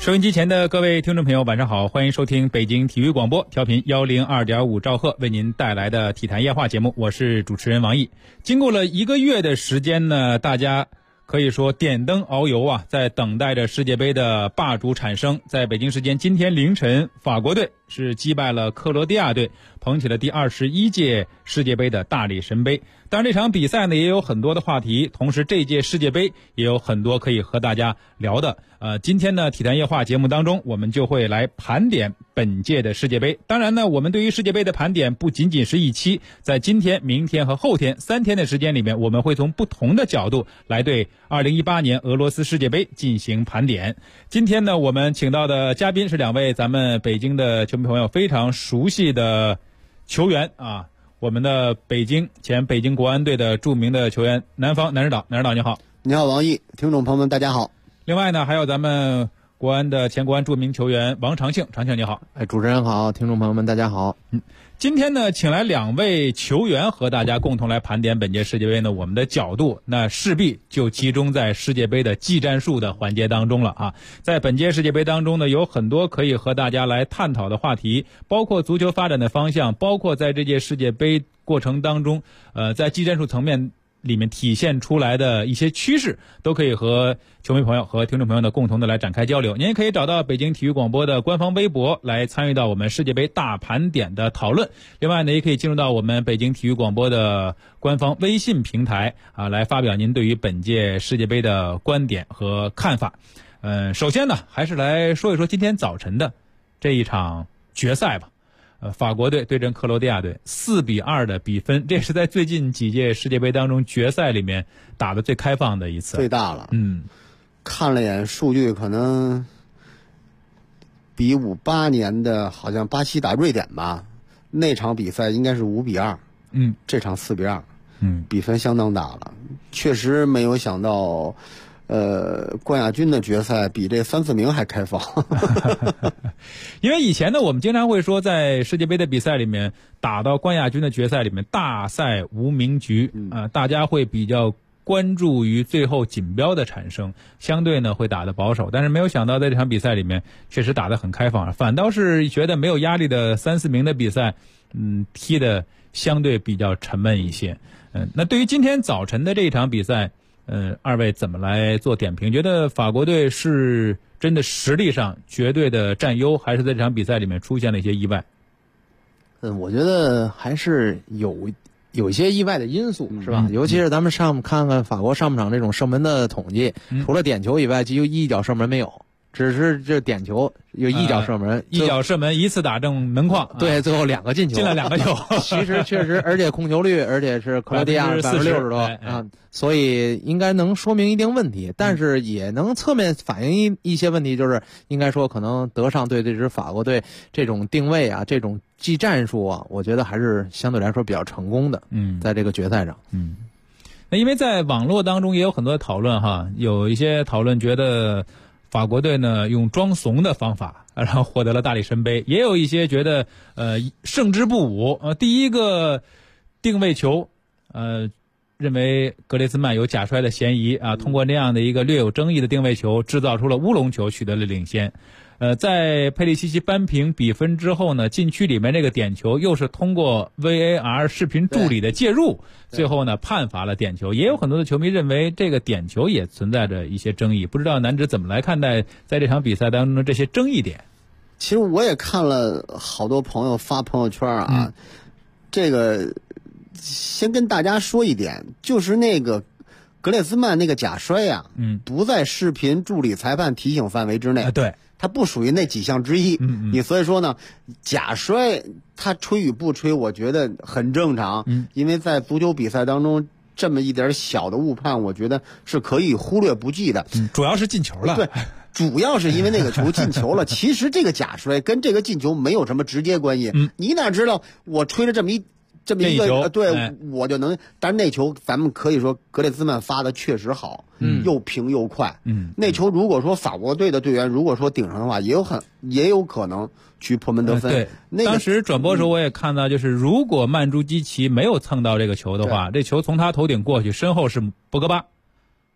收音机前的各位听众朋友，晚上好，欢迎收听北京体育广播，调频102.5兆赫为您带来的体坛夜话节目，我是主持人王毅。经过了1个月的时间呢，大家可以说点灯熬油啊，在等待着世界杯的霸主产生。在北京时间今天凌晨，法国队是击败了克罗地亚队，捧起了第21届世界杯的大力神杯。当然这场比赛呢也有很多的话题，同时这届世界杯也有很多可以和大家聊的。今天呢体坛夜话节目当中，我们就会来盘点本届的世界杯。当然呢，我们对于世界杯的盘点不仅仅是一期，在今天、明天和后天3天的时间里面，我们会从不同的角度来对2018年俄罗斯世界杯进行盘点。今天呢，我们请到的嘉宾是2位咱们北京的球迷朋友非常熟悉的球员啊。我们的前北京国安队的著名的球员南指导你好。 你好王毅，听众朋友们大家好。 另外呢，还有咱们国安的前国安著名球员王长庆你好。 主持人好，听众朋友们大家好。 今天呢，请来2位球员和大家共同来盘点本届世界杯呢，我们的角度那势必就集中在世界杯的技战术的环节当中了啊。在本届世界杯当中呢，有很多可以和大家来探讨的话题，包括足球发展的方向，包括在这届世界杯过程当中，在技战术层面里面体现出来的一些趋势，都可以和球迷朋友和听众朋友呢共同的来展开交流。您也可以找到北京体育广播的官方微博来参与到我们世界杯大盘点的讨论。另外呢，也可以进入到我们北京体育广播的官方微信平台啊，来发表您对于本届世界杯的观点和看法。首先呢，还是来说一说今天早晨的这一场决赛吧。法国队对阵克罗地亚队4-2的比分，这是在最近几届世界杯当中决赛里面打的最开放的一次， 最大了。看了眼数据，可能比58年的好像巴西打瑞典吧，那场比赛应该是5-2，这场4-2，比分相当大了。确实没有想到冠亚军的决赛比这3、4名还开放。 因为以前呢，我们经常会说，在世界杯的比赛里面打到冠亚军的决赛里面，大赛无名局大家会比较关注于最后锦标的产生，相对呢会打得保守。但是没有想到在这场比赛里面确实打得很开放，反倒是觉得没有压力的3、4名的比赛踢得相对比较沉闷一些。那对于今天早晨的这一场比赛2位怎么来做点评？觉得法国队是真的实力上绝对的占优，还是在这场比赛里面出现了一些意外？ 我觉得还是有一些意外的因素，是吧？尤其是咱们看看法国上半场这种射门的统计，除了点球以外，几乎一脚射门没有，只是这点球有一脚射门， 一脚射门一次打正门框， 对，最后2个进球， 进了2个球。 其实确实，而且控球率，而且是克罗地亚60%多啊，所以应该能说明一定问题，但是也能侧面反映一些问题，就是应该说可能德尚对这支法国队这种定位啊，这种技战术啊，我觉得还是相对来说比较成功的。在这个决赛上， 那因为在网络当中也有很多的讨论哈，有一些讨论觉得法国队呢用装怂的方法，然后获得了大力神杯，也有一些觉得胜之不武。第一个定位球，认为格列兹曼有假摔的嫌疑啊，通过那样的一个略有争议的定位球，制造出了乌龙球，取得了领先。在佩里西奇扳平比分之后呢，禁区里面那个点球又是通过 VAR 视频助理的介入，最后呢判罚了点球。也有很多的球迷认为这个点球也存在着一些争议，不知道南指怎么来看待在这场比赛当中的这些争议点？ 其实我也看了好多朋友发朋友圈啊，这个先跟大家说一点，就是那个格列兹曼那个假摔啊，不在视频助理裁判提醒范围之内。 对。 它不属于那几项之一，你所以说呢，假摔它吹与不吹，我觉得很正常，因为在足球比赛当中，这么一点小的误判，我觉得是可以忽略不计的。 主要是进球了， 对，主要是因为那个球进球了。其实这个假摔跟这个进球没有什么直接关系，你哪知道我吹了这么一个对，我就能。但是那球咱们可以说格列兹曼发的确实好，又平又快。那球如果说法国队的队员如果说顶上的话，也有可能去破门得分。 对，当时转播的时候我也看到，就是如果曼朱基奇没有蹭到这个球的话，这球从他头顶过去，身后是博格巴。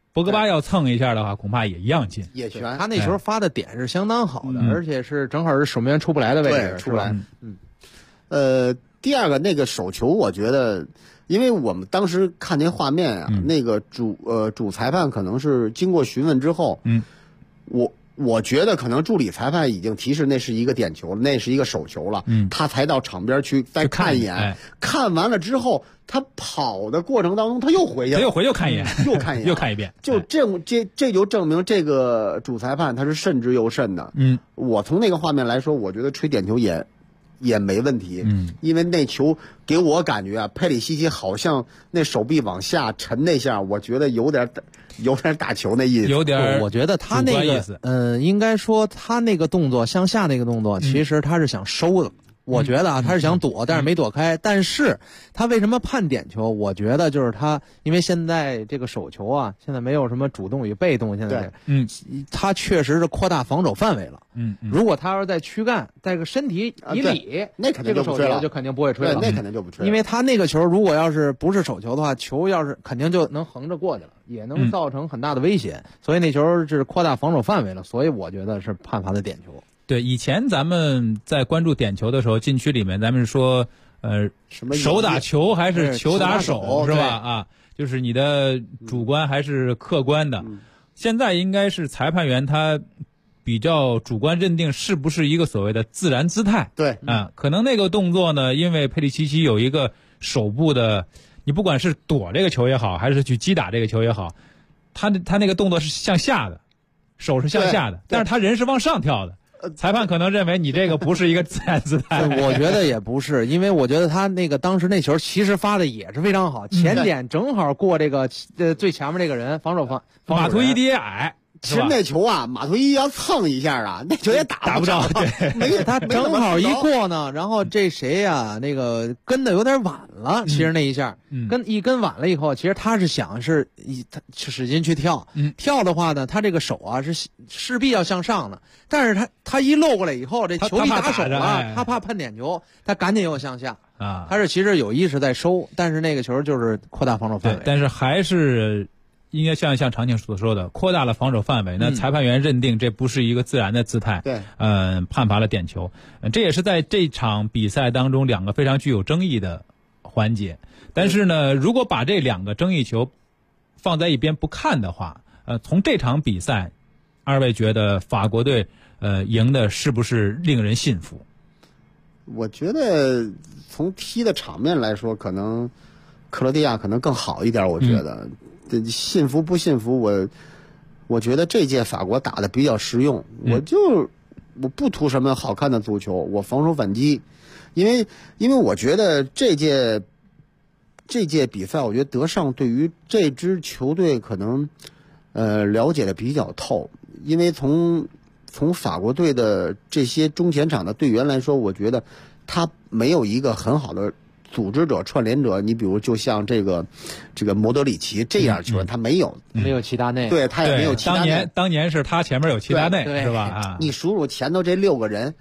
博格巴要蹭一下的话，恐怕也一样进， 也悬。 他那时候发的点是相当好的，而且是正好是守门员出不来的位置， 出不来。第二个那个手球，我觉得，因为我们当时看那画面啊，那个主裁判可能是经过询问之后，我觉得可能助理裁判已经提示那是一个点球了，那是一个手球了，他才到场边去再看一眼，看完了之后，他跑的过程当中他又回去了， 又看一眼， 又看一眼， 又看一遍， 就这就证明这个主裁判他是慎之又慎的。我从那个画面来说，我觉得吹点球也没问题，因为那球给我感觉啊，佩里西奇好像那手臂往下沉那下，我觉得有点打球那意思， 有点。 我觉得他那个应该说他那个动作向下那个动作，其实他是想收的。我觉得啊，他是想躲，但是没躲开。但是他为什么判点球？我觉得就是他，因为现在这个手球啊，现在没有什么主动与被动，现在他确实是扩大防守范围了。如果他要是在躯干带个身体以里， 那肯定就不吹了， 这个手球就肯定不会吹了。 那肯定就不吹了， 因为他那个球如果要是不是手球的话，球要是肯定就能横着过去了，也能造成很大的威胁。所以那球是扩大防守范围了，所以我觉得是判罚的点球。 对，以前咱们在关注点球的时候，禁区里面咱们说， 什么手打球还是球打手是吧？啊，就是你的主观还是客观的。现在应该是裁判员他比较主观认定是不是一个所谓的自然姿态。 对， 可能那个动作呢，因为佩里西奇有一个手部的，你不管是躲这个球也好，还是去击打这个球也好，他那个动作是向下的，手是向下的，但是他人是往上跳的。裁判可能认为你这个不是一个自然姿态， 我觉得也不是，因为我觉得他那个当时那球其实发的也是非常好，前点正好过这个最前面这个人防守马图伊迪也矮。 其实那球啊，马图伊要蹭一下啊，那球也打不着。 对， 他正好一过呢，然后这谁呀，那个跟的有点晚了。其实那一下，跟晚了以后，其实他是想他使劲去跳。跳的话呢，他这个手啊是势必要向上的，但是他一漏过来以后，这球一打手了，他怕判点球，他赶紧又向下。他是其实有意识在收，但是那个球就是扩大防守范围。 但是还是。应该像常庆所说的，扩大了防守范围，那裁判员认定这不是一个自然的姿态， 对， 判罚了点球。这也是在这场比赛当中两个非常具有争议的环节。但是呢，如果把这两个争议球放在一边不看的话，从这场比赛，二位觉得法国队赢的是不是令人信服？ 我觉得从踢的场面来说，可能克罗地亚可能更好一点，我觉得。信服不信服，我觉得这届法国打的比较实用，我不图什么好看的足球，我防守反击，因为我觉得这届比赛，我觉得德尚对于这支球队可能了解的比较透，因为从法国队的这些中前场的队员来说，我觉得他没有一个很好的组织者、串联者，你比如就像这个莫德里奇这样球员，他没有齐达内， 对他也没有齐达内。 当年是他前面有齐达内，是吧？啊， 你数数前头这6个人，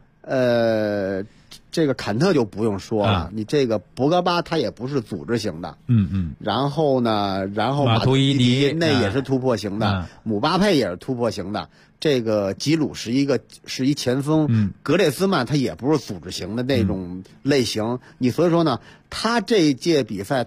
这个坎特就不用说了，你这个博格巴他也不是组织型的，然后马图伊迪那也是突破型的，姆巴佩也是突破型的。这个吉鲁是一前锋，格列兹曼他也不是组织型的那种类型。所以说呢，他这一届比赛，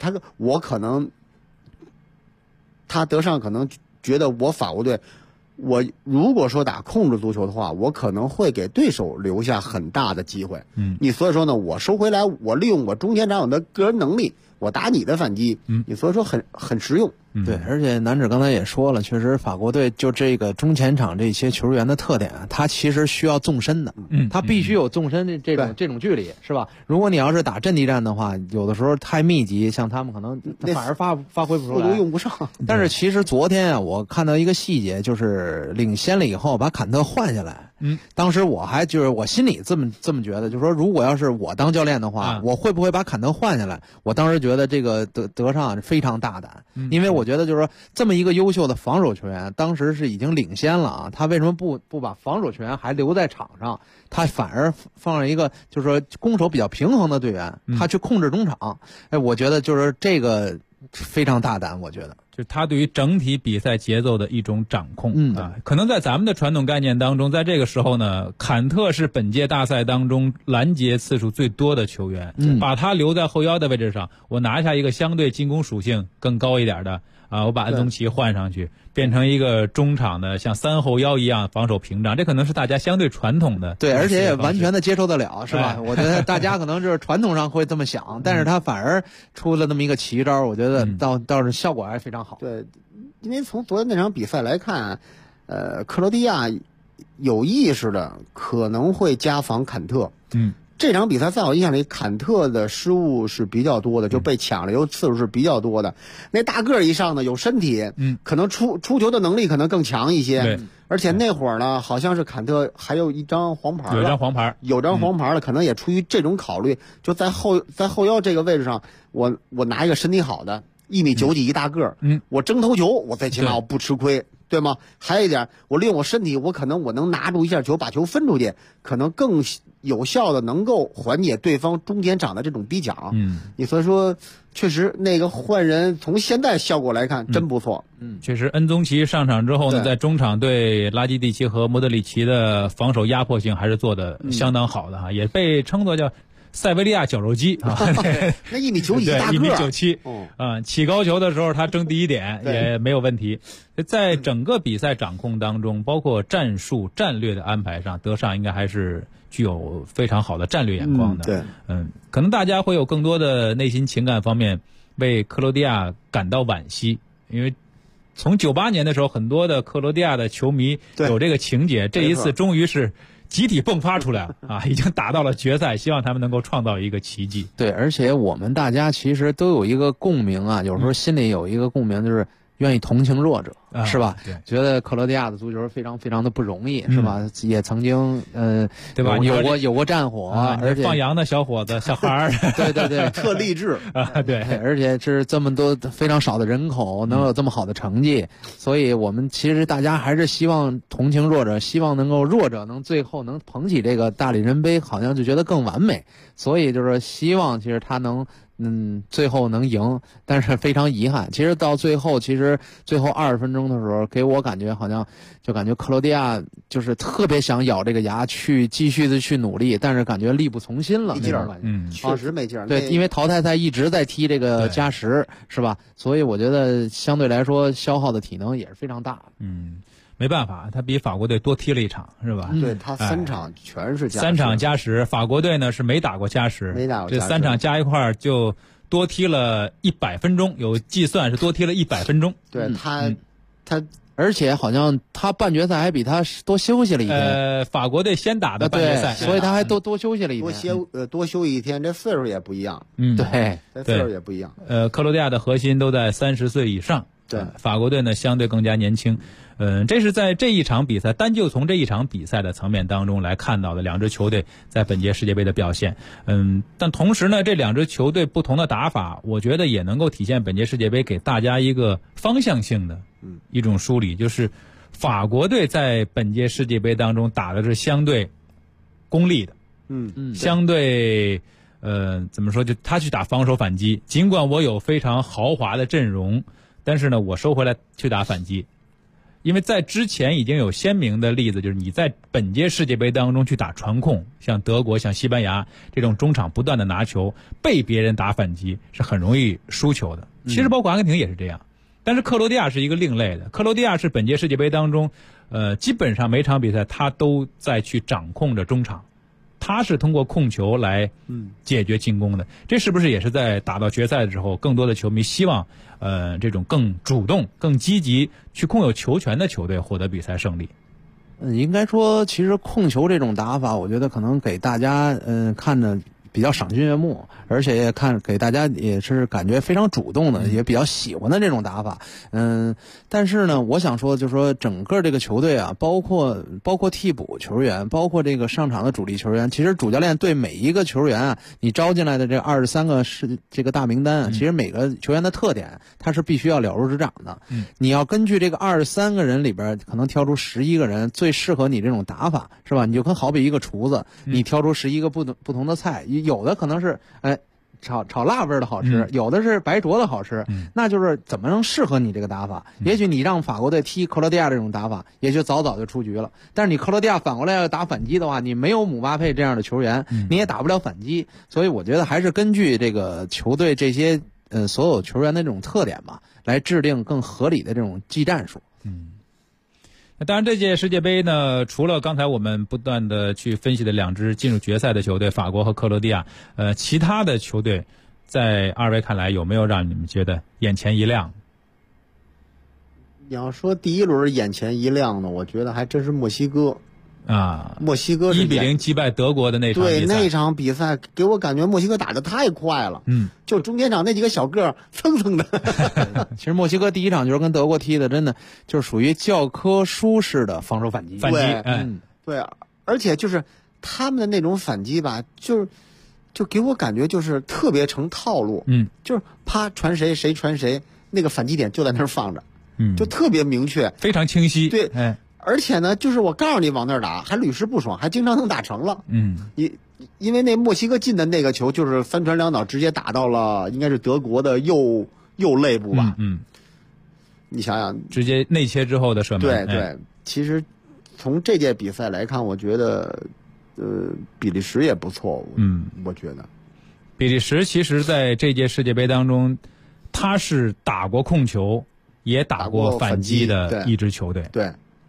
他德尚可能觉得我法国队，我如果说打控制足球的话，我可能会给对手留下很大的机会。所以说呢，我收回来，我利用我中前场有的个人能力，我打你的反击。所以说很实用。 对，而且南指刚才也说了，确实法国队就这个中前场这些球员的特点，他其实需要纵深的，他必须有纵深的这种距离，是吧？如果你要是打阵地战的话，有的时候太密集，像他们可能反而发挥不出来， 用不上。 但是其实昨天啊，我看到一个细节，就是领先了以后把坎特换下来。当时我还就是我心里这么觉得，就是说如果要是我当教练的话，我会不会把坎特换下来？我当时觉得这个德尚非常大胆，因为我觉得就是说这么一个优秀的防守球员，当时是已经领先了啊，他为什么不把防守球员还留在场上？他反而放了一个就是说攻守比较平衡的队员，他去控制中场。我觉得就是这个非常大胆，我觉得。 就是他对于整体比赛节奏的一种掌控可能在咱们的传统概念当中，在这个时候呢，坎特是本届大赛当中拦截次数最多的球员，把他留在后腰的位置上，我拿下一个相对进攻属性更高一点的我把安东奇换上去，变成一个中场的像三后腰一样防守屏障，这可能是大家相对传统的对，而且也完全的接受得了，是吧？我觉得大家可能就是传统上会这么想，但是他反而出了那么一个奇招，我觉得倒是效果还是非常好。 对，因为从昨天那场比赛来看，克罗地亚有意识的可能会加防坎特。这场比赛在我印象里，坎特的失误是比较多的，就被抢了球次数是比较多的。那大个一上呢，有身体，可能出球的能力可能更强一些。而且那会儿呢，好像是坎特还有一张黄牌， 有张黄牌了，可能也出于这种考虑，就在后腰这个位置上，我拿一个身体好的1.9米几一大个，我争头球，我最起码我不吃亏。对吗？还有一点，我利用我身体，我能拿住一下球，把球分出去，可能更有效的能够缓解对方中间场的这种逼抢。你所以说，确实那个换人从现在效果来看真不错。 确实，恩宗奇上场之后呢，在中场对拉基蒂奇和莫德里奇的防守压迫性还是做的相当好的也被称作叫塞维利亚绞肉机那1.9米大个 ，1.97米，起高球的时候他争第一点也没有问题。在整个比赛掌控当中，包括战术战略的安排上，德尚应该还是具有非常好的战略眼光的。可能大家会有更多的内心情感方面为克罗地亚感到惋惜，因为从98年的时候，很多的克罗地亚的球迷有这个情节，这一次终于是集体迸发出来了已经打到了决赛，希望他们能够创造一个奇迹。 对，而且我们大家其实都有一个共鸣有时候心里有一个共鸣，就是愿意同情弱者，是吧？ 对， 觉得克罗地亚的足球非常非常的不容易，是吧？也曾经对吧？ 有过战火， 而且放羊的小伙子、小孩儿， 对， 特励志对， 而且是这么多非常少的人口能有这么好的成绩，所以我们其实大家还是希望同情弱者，希望能够弱者能最后能捧起这个大力神杯，好像就觉得更完美，所以就是希望其实他能最后能赢，但是非常遗憾。其实到最后20分钟的时候，给我感觉好像就感觉克罗地亚就是特别想咬这个牙去继续的去努力，但是感觉力不从心了， 没劲儿了， 确实没劲儿。 对，因为淘汰赛一直在踢这个加时，是吧？所以我觉得相对来说消耗的体能也是非常大。 没办法，他比法国队多踢了一场，是吧？ 对，他3场全是加时， 3场加时，法国队呢是没打过加时，这3场加一块儿就多踢了100分钟，有计算是多踢了100分钟。 对他而且好像他半决赛还比他多休息了一天。 法国队先打的半决赛， 所以他还多休息了一天， 多休一天，这岁数也不一样。 对， 这岁数也不一样。 克罗地亚的核心都在30岁以上， 对， 法国队呢相对更加年轻。这是在这一场比赛，单就从这一场比赛的层面当中来看到的两支球队在本届世界杯的表现。但同时呢，这两支球队不同的打法，我觉得也能够体现本届世界杯给大家一个方向性的一种梳理，就是法国队在本届世界杯当中打的是相对功利的，相对怎么说，就他去打防守反击，尽管我有非常豪华的阵容，但是呢，我收回来去打反击。因为在之前已经有鲜明的例子，就是你在本届世界杯当中去打传控，像德国、像西班牙这种中场不断的拿球，被别人打反击是很容易输球的。其实包括阿根廷也是这样，但是克罗地亚是一个另类的。克罗地亚是本届世界杯当中，基本上每场比赛他都在去掌控着中场，他是通过控球来解决进攻的。这是不是也是在打到决赛的时候，更多的球迷希望这种更主动、更积极去控有球权的球队获得比赛胜利？ 应该说，其实控球这种打法，我觉得可能给大家看着比较赏心悦目，而且也给大家也是感觉非常主动的，也比较喜欢的这种打法。但是呢，我想说，就是说整个这个球队啊，包括替补球员，包括这个上场的主力球员，其实主教练对每一个球员啊，你招进来的这23个是这个大名单啊，其实每个球员的特点，他是必须要了如指掌的。你要根据这个23个人里边，可能挑出11个人最适合你这种打法，是吧？你就跟好比一个厨子，你挑出11个不同的菜。有的可能是炒辣味的好吃，有的是白灼的好吃，那就是怎么能适合你这个打法？也许你让法国队踢克罗地亚这种打法，也许早就出局了。但是你克罗地亚反过来要打反击的话，你没有姆巴佩这样的球员，你也打不了反击。所以我觉得还是根据这个球队这些所有球员的这种特点吧，来制定更合理的这种技战术。 那当然，这届世界杯呢，除了刚才我们不断的去分析的2支进入决赛的球队，法国和克罗地亚，其他的球队，在二位看来有没有让你们觉得眼前一亮？ 你要说第一轮眼前一亮呢，我觉得还真是墨西哥。墨西哥 1比0击败德国的那场比赛， 对，那场比赛给我感觉墨西哥打得太快了，就中间场那几个小个蹭蹭的。 其实墨西哥第一场就是跟德国踢的，真的就是属于教科书式的防守反击。 对，而且就是他们的那种反击吧，就给我感觉就是特别成套路，就是啪传谁谁传谁，那个反击点就在那儿放着，就特别明确， 非常清晰。 对，而且呢，就是我告诉你往那儿打，还屡试不爽，还经常能打成了。因为那墨西哥进的那个球就是3传2倒，直接打到了应该是德国的右肋部吧。你想想， 直接内切之后的射门。 对，其实从这届比赛来看，我觉得比利时也不错。我觉得比利时其实在这届世界杯当中，他是打过控球，也打过反击的一支球队。 对。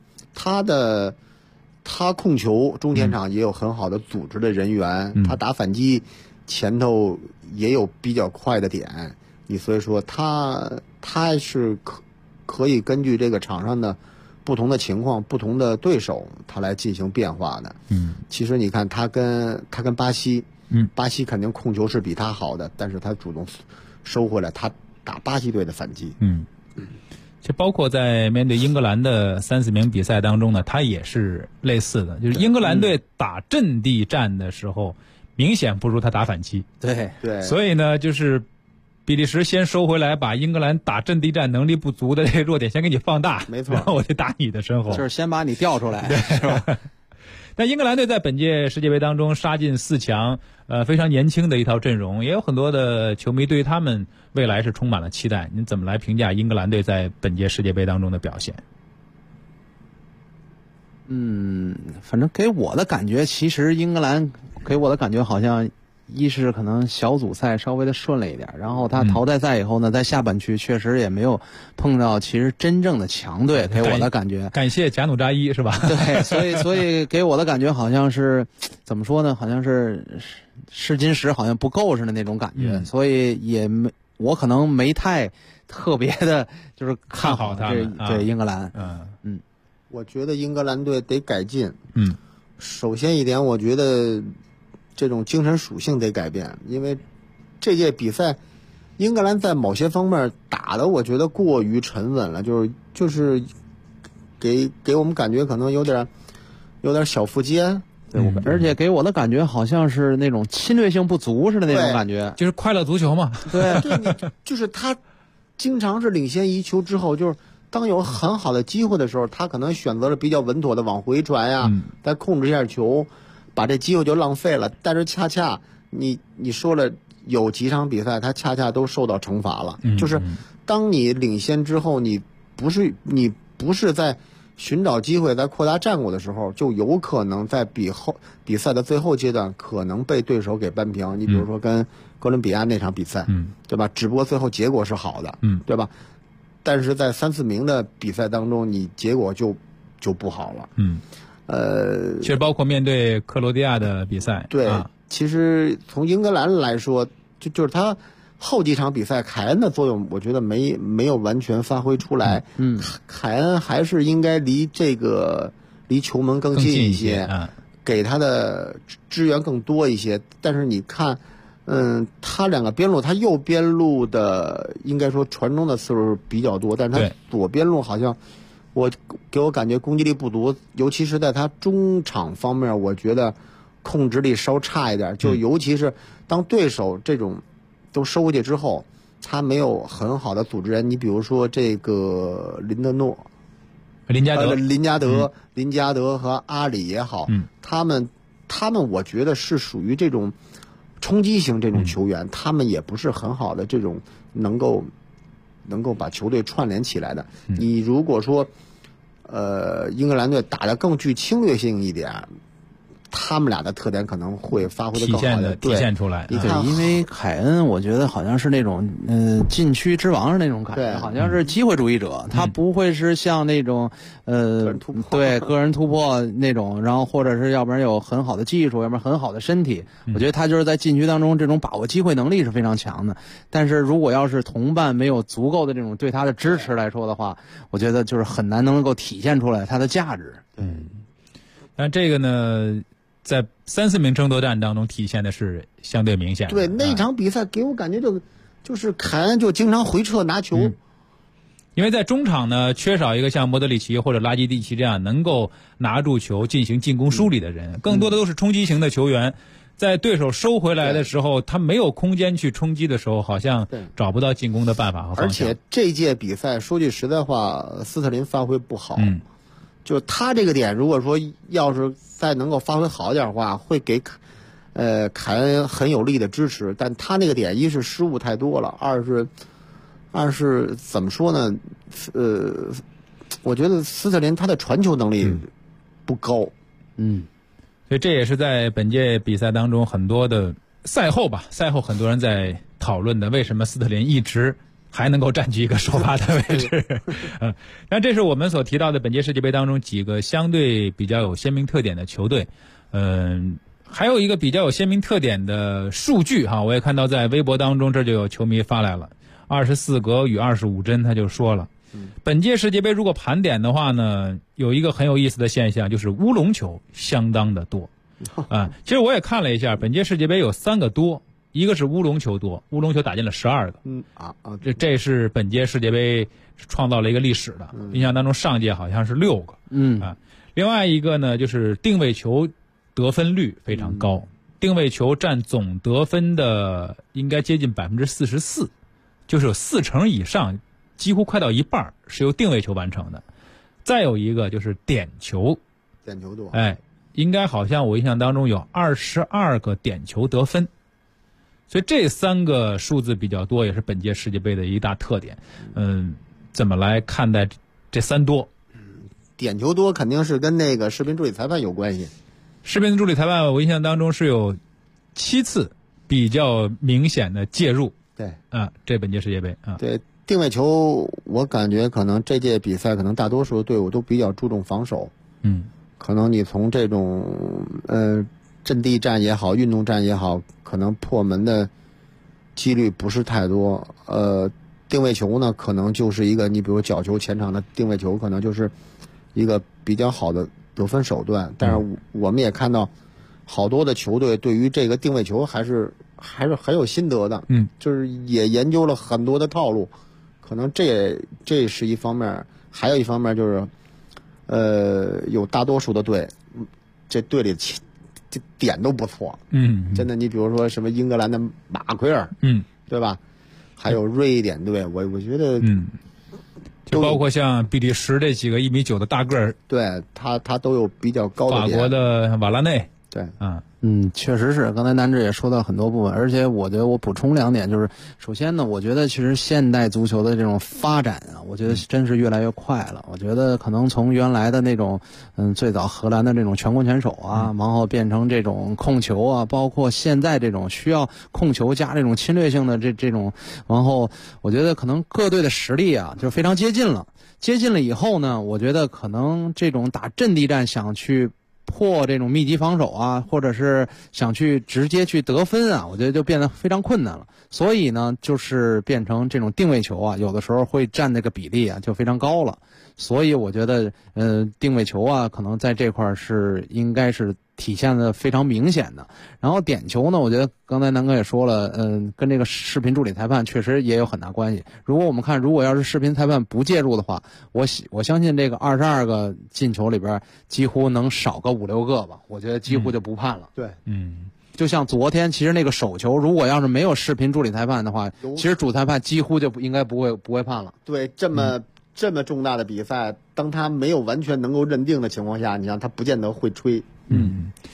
他控球中前场也有很好的组织的人员，他打反击前头也有比较快的点，所以说他是可以根据这个场上的不同的情况、不同的对手，他来进行变化的。其实你看他跟巴西，巴西肯定控球是比他好的，但是他主动收回来，他打巴西队的反击。 其实包括在面对英格兰的3-4名比赛当中呢，他也是类似的，就是英格兰队打阵地战的时候，明显不如他打反击。 对， 所以呢，就是比利时先收回来，把英格兰打阵地战能力不足的这个弱点先给你放大， 没错， 然后我就打你的身后， 就是先把你调出来，是吧？ 但英格兰队在本届世界杯当中杀进4强，非常年轻的一套阵容，也有很多的球迷对他们未来是充满了期待。你怎么来评价英格兰队在本届世界杯当中的表现？ 反正给我的感觉，其实英格兰给我的感觉好像一是可能小组赛稍微的顺了一点，然后他淘汰赛以后呢，在下半区确实也没有碰到其实真正的强队，给我的感觉。 感谢贾努扎伊是吧？ 对，所以给我的感觉好像是怎么说呢？好像是试金石好像不够似的那种感觉，所以也我可能没太特别的，就是看好他们对英格兰。 我觉得英格兰队得改进。首先一点，我觉得这种精神属性得改变，因为这届比赛英格兰在某些方面打的我觉得过于沉稳了，就是给我们感觉可能有点小富坚。 而且给我的感觉好像是那种侵略性不足似的那种感觉， 就是快乐足球嘛。 对，就是他经常是领先1球之后，就是当有很好的机会的时候，他可能选择了比较稳妥的往回传呀，再控制一下球，把这机会就浪费了。但是恰恰你说了，有几场比赛他恰恰都受到惩罚了，就是当你领先之后，你不是在寻找机会在扩大战果的时候，就有可能在比赛的最后阶段可能被对手给扳平。你比如说跟哥伦比亚那场比赛，对吧？只不过最后结果是好的，对吧？但是在3-4名的比赛当中，你结果就不好了。 其实包括面对克罗地亚的比赛， 对，其实从英格兰来说，就是他后几场比赛凯恩的作用，我觉得没有完全发挥出来。凯恩还是应该离球门更近一些，给他的支援更多一些。但是你看，他2个边路，他右边路的应该说传中的次数比较多，但是他左边路好像给我感觉攻击力不足，尤其是在他中场方面，我觉得控制力稍差一点。就尤其是当对手这种都收回去之后，他没有很好的组织人。你比如说这个林加德和阿里也好，他们我觉得是属于这种冲击型这种球员，他们也不是很好的这种能够把球队串联起来的。你如果说英格兰队打得更具侵略性一点，他们俩的特点可能会发挥得更好的体现出来。 你看， 因为凯恩，我觉得好像是那种禁区之王是那种感觉，好像是机会主义者，他不会是像那种对个人突破那种，然后或者是要不然有很好的技术，要不然很好的身体。我觉得他就是在禁区当中这种把握机会能力是非常强的。但是如果要是同伴没有足够的这种对他的支持来说的话，我觉得就是很难能够体现出来他的价值。 但这个呢，在3-4名争夺战当中体现的是相对明显的。 对，那场比赛给我感觉就是凯恩就经常回撤拿球， 因为在中场呢缺少一个像莫德里奇或者拉基蒂奇这样能够拿住球进行进攻梳理的人，更多的都是冲击型的球员。在对手收回来的时候，他没有空间去冲击的时候，好像找不到进攻的办法和方向。 而且这届比赛说句实在话，斯特林发挥不好。就他这个点，如果说要是再能够发挥好一点的话，会给凯恩很有力的支持。但他那个点，一是失误太多了，二是怎么说呢？我觉得斯特林他的传球能力不高。 所以这也是在本届比赛当中很多的赛后很多人在讨论的，为什么斯特林一直还能够占据一个首发的位置。但这是我们所提到的本届世界杯当中几个相对比较有鲜明特点的球队。还有一个比较有鲜明特点的数据哈，我也看到在微博当中，这就有球迷发来了24格与25针，他就说了，本届世界杯如果盘点的话呢，有一个很有意思的现象，就是乌龙球相当的多。其实我也看了一下，本届世界杯有3个多。一个是乌龙球多，乌龙球打进了12个。这是本届世界杯创造了一个历史的。印象当中上届好像是6个。另外一个呢，就是定位球得分率非常高，定位球占总得分的应该接近44%，就是有40%以上，几乎快到一半是由定位球完成的。再有一个就是点球多， 应该好像我印象当中有22个点球得分。所以这3个数字比较多，也是本届世界杯的一大特点。怎么来看待这3多？ 点球多肯定是跟那个视频助理裁判有关系。 视频助理裁判我印象当中是有7次比较明显的介入。 对这本届世界杯对定位球，我感觉可能这届比赛可能大多数队伍都比较注重防守。可能你从这种阵地战也好，运动战也好，可能破门的几率不是太多。定位球呢，可能就是一个，你比如角球前场的定位球，可能就是一个比较好的得分手段。但是我们也看到，好多的球队对于这个定位球还是很有心得的。就是也研究了很多的套路。可能这是一方面，还有一方面就是，有大多数的队，这队里这点都不错。真的，你比如说什么英格兰的马奎尔，对吧？还有瑞典队，我觉得， 就包括像比利时这几个1.9米的大个儿， 对他都有比较高的点。 法国的瓦拉内， 对， 确实是。刚才南志也说到很多部分，而且我觉得我补充2点，就是首先呢，我觉得其实现代足球的这种发展啊，我觉得真是越来越快了。我觉得可能从原来的那种最早荷兰的这种全攻全守啊，然后变成这种控球啊，包括现在这种需要控球加这种侵略性的这种，然后我觉得可能各队的实力啊就非常接近了。接近了以后呢，我觉得可能这种打阵地战想去破这种密集防守啊，或者是想去直接去得分啊，我觉得就变得非常困难了。所以呢，就是变成这种定位球啊，有的时候会占那个比例啊就非常高了。所以我觉得定位球啊，可能在这块是应该是体现的非常明显的。然后点球呢，我觉得刚才南哥也说了，跟这个视频助理裁判确实也有很大关系。如果我们看，如果要是视频裁判不介入的话，我相信这个22个进球里边几乎能少个5-6个吧，我觉得几乎就不判了。 对， 就像昨天其实那个手球，如果要是没有视频助理裁判的话，其实主裁判几乎就应该不会判了。 对，这么重大的比赛，当他没有完全能够认定的情况下，你让他不见得会吹。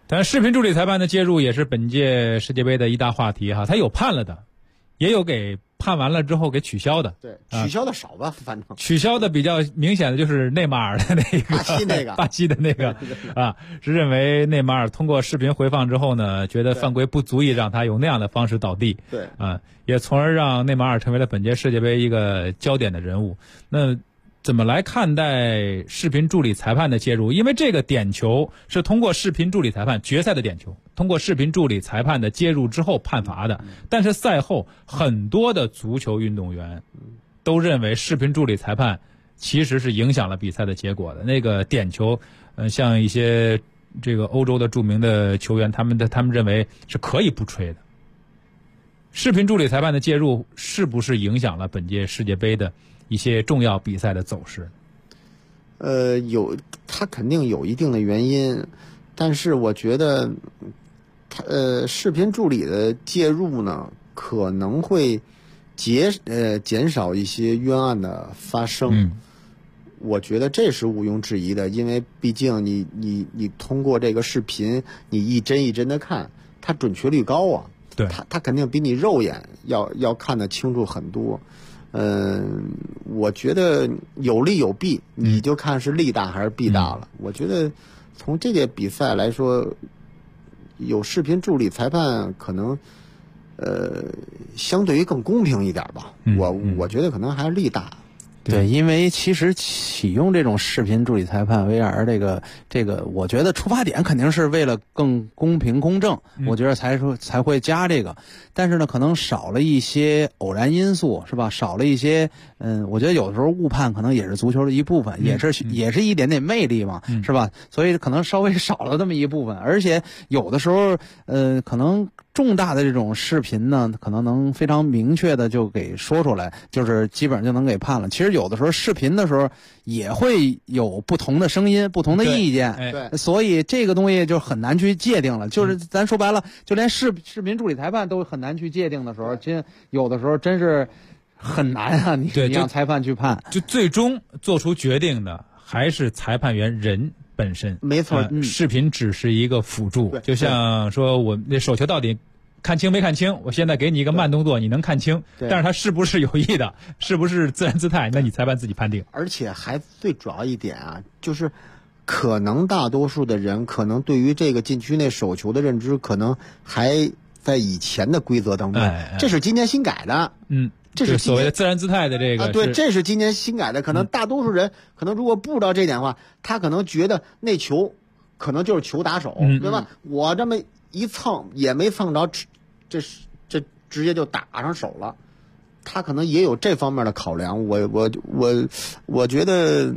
但视频助理裁判的介入也是本届世界杯的一大话题哈，他有判了的，也有给判完了之后给取消的。 对，取消的少吧，反正取消的比较明显的就是内马尔的那个巴西的那个啊，是认为内马尔通过视频回放之后呢，觉得犯规不足以让他用那样的方式倒地。 对啊，也从而让内马尔成为了本届世界杯一个焦点的人物。那怎么来看待视频助理裁判的介入？因为这个点球是通过视频助理裁判决赛的点球，通过视频助理裁判的介入之后判罚的。但是赛后很多的足球运动员都认为视频助理裁判其实是影响了比赛的结果的。那个点球，像一些这个欧洲的著名的球员，他们认为是可以不吹的。视频助理裁判的介入是不是影响了本届世界杯的一些重要比赛的走势？ 他肯定有一定的原因，但是我觉得，视频助理的介入呢，可能会减少一些冤案的发生。我觉得这是毋庸置疑的，因为毕竟你通过这个视频，你一帧一帧的看，它准确率高啊。 对， 它肯定比你肉眼要看得清楚很多。我觉得有利有弊，你就看是利大还是弊大了。我觉得从这届比赛来说，有视频助理裁判可能相对于更公平一点吧。我觉得可能还是利大。 对，因为其实启用这种视频助理裁判 VR 这个，我觉得出发点肯定是为了更公平公正，我觉得才会加这个。但是呢，可能少了一些偶然因素，是吧？少了一些，我觉得有的时候误判可能也是足球的一部分，也是一点点魅力嘛，是吧？所以可能稍微少了这么一部分，而且有的时候，可能重大的这种视频呢，可能能非常明确的就给说出来，就是基本上就能给判了。其实有的时候视频的时候也会有不同的声音、不同的意见， 对， 所以这个东西就很难去界定了。就是咱说白了，就连视频助理裁判都很难去界定的时候，其实有的时候真是很难啊！你让裁判去判， 就最终做出决定的还是裁判员人本身。 没错， 视频只是一个辅助，就像说我那手球到底看清没看清，我现在给你一个慢动作，你能看清，但是它是不是有意的，是不是自然姿态，那你裁判自己判定。 而且还最主要一点啊，就是可能大多数的人可能对于这个禁区内手球的认知，可能还在以前的规则当中，这是今年新改的，这是所谓的自然姿态的这个对，这是今年新改的。可能大多数人可能如果不知道这点的话，他可能觉得那球可能就是球打手，对吧？我这么一蹭也没蹭着，这直接就打上手了。他可能也有这方面的考量。我觉得，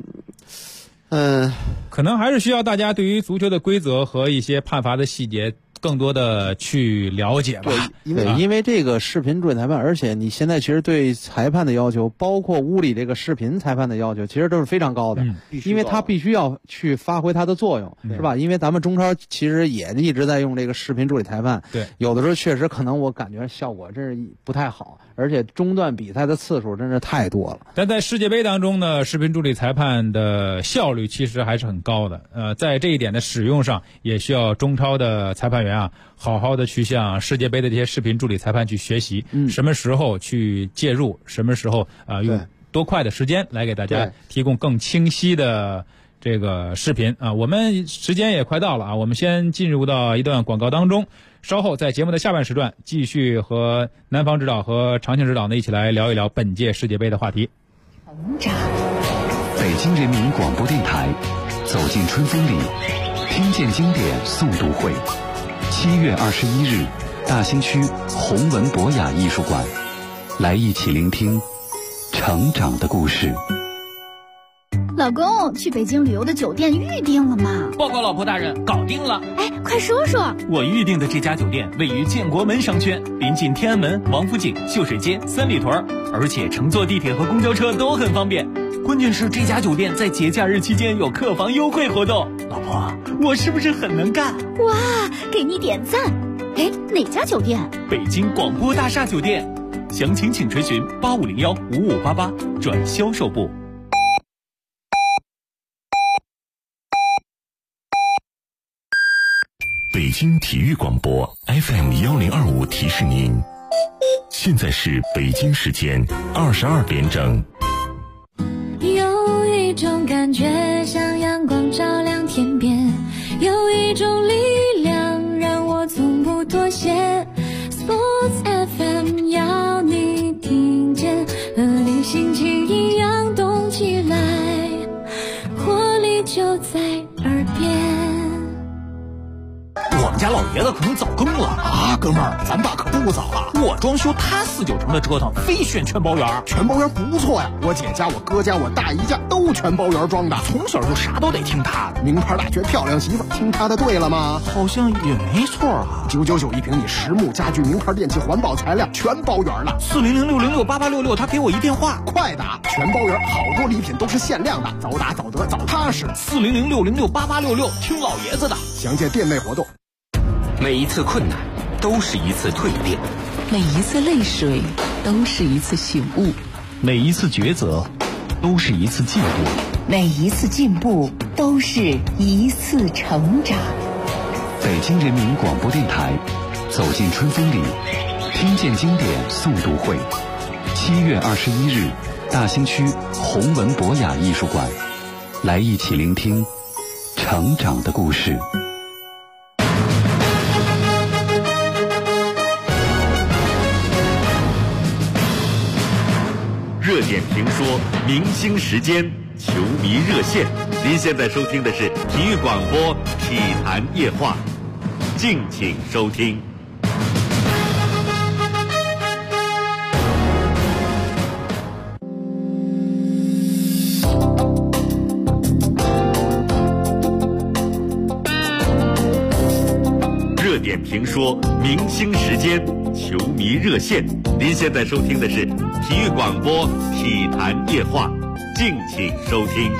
可能还是需要大家对于足球的规则和一些判罚的细节更多的去了解吧。 因为这个视频助理裁判，而且你现在其实对裁判的要求，包括屋里这个视频裁判的要求，其实都是非常高的，因为他必须要去发挥他的作用，是吧？因为咱们中超其实也一直在用这个视频助理裁判， 对， 有的时候确实可能我感觉效果真是不太好，而且中断比赛的次数真是太多了。 但在世界杯当中呢，视频助理裁判的效率其实还是很高的，在这一点的使用上，也需要中超的裁判员好好的去向世界杯的这些视频助理裁判去学习，什么时候去介入，什么时候用多快的时间来给大家提供更清晰的这个视频啊。我们时间也快到了啊，我们先进入到一段广告当中，稍后在节目的下半时段继续和南方指导和长庆指导呢一起来聊一聊本届世界杯的话题。 北京人民广播电台，走进春风里，听见经典诵读会，7月21日，大兴区弘文博雅艺术馆，来一起聆听成长的故事。 老公，去北京旅游的酒店预定了吗？ 报告老婆大人，搞定了。 哎，快说说。 我预定的这家酒店位于建国门商圈，临近天安门、王府井、秀水街、三里屯，而且乘坐地铁和公交车都很方便。关键是这家酒店在节假日期间有客房优惠活动。老婆，我是不是很能干？ 哇，给你点赞。哎，哪家酒店？ 北京广播大厦酒店。详情请垂询8501-5588转销售部。 北京体育广播 FM1025提示您，现在是北京时间22点整。 有一种感觉像阳光照亮天边，有一种力量让我从不妥协。 Sports FM 要你听见，和你心情一样动起来，活力就在耳边。 我们家老爷子可能早更了啊，哥们儿，咱爸可不早啊。我装修他49成的折腾，非选全包圆。 全包圆不错呀，我姐家、我哥家、我大姨家都全包圆装的， 从小就啥都得听他的。 名牌大学漂亮媳妇，听他的对了吗？ 好像也没错啊。 999一平米实木家具、名牌电器、环保材料，全包圆了。 400-606-8866，他给我一电话， 快打！全包圆，好多礼品都是限量的，早打早得早踏实。 400-606-8866，听老爷子的。 详见店内活动。 每一次困难都是一次蜕变， 每一次泪水都是一次醒悟， 每一次抉择都是一次进步， 每一次进步都是一次成长。 北京人民广播电台，走进春风里，听见经典诵读会，7月21日，大兴区弘文博雅艺术馆，来一起聆听成长的故事。 热点评说，明星时间，球迷热线。您现在收听的是体育广播体坛夜话，敬请收听。热点评说，明星时间，球迷热线。您现在收听的是体育广播体坛夜话，敬请收听。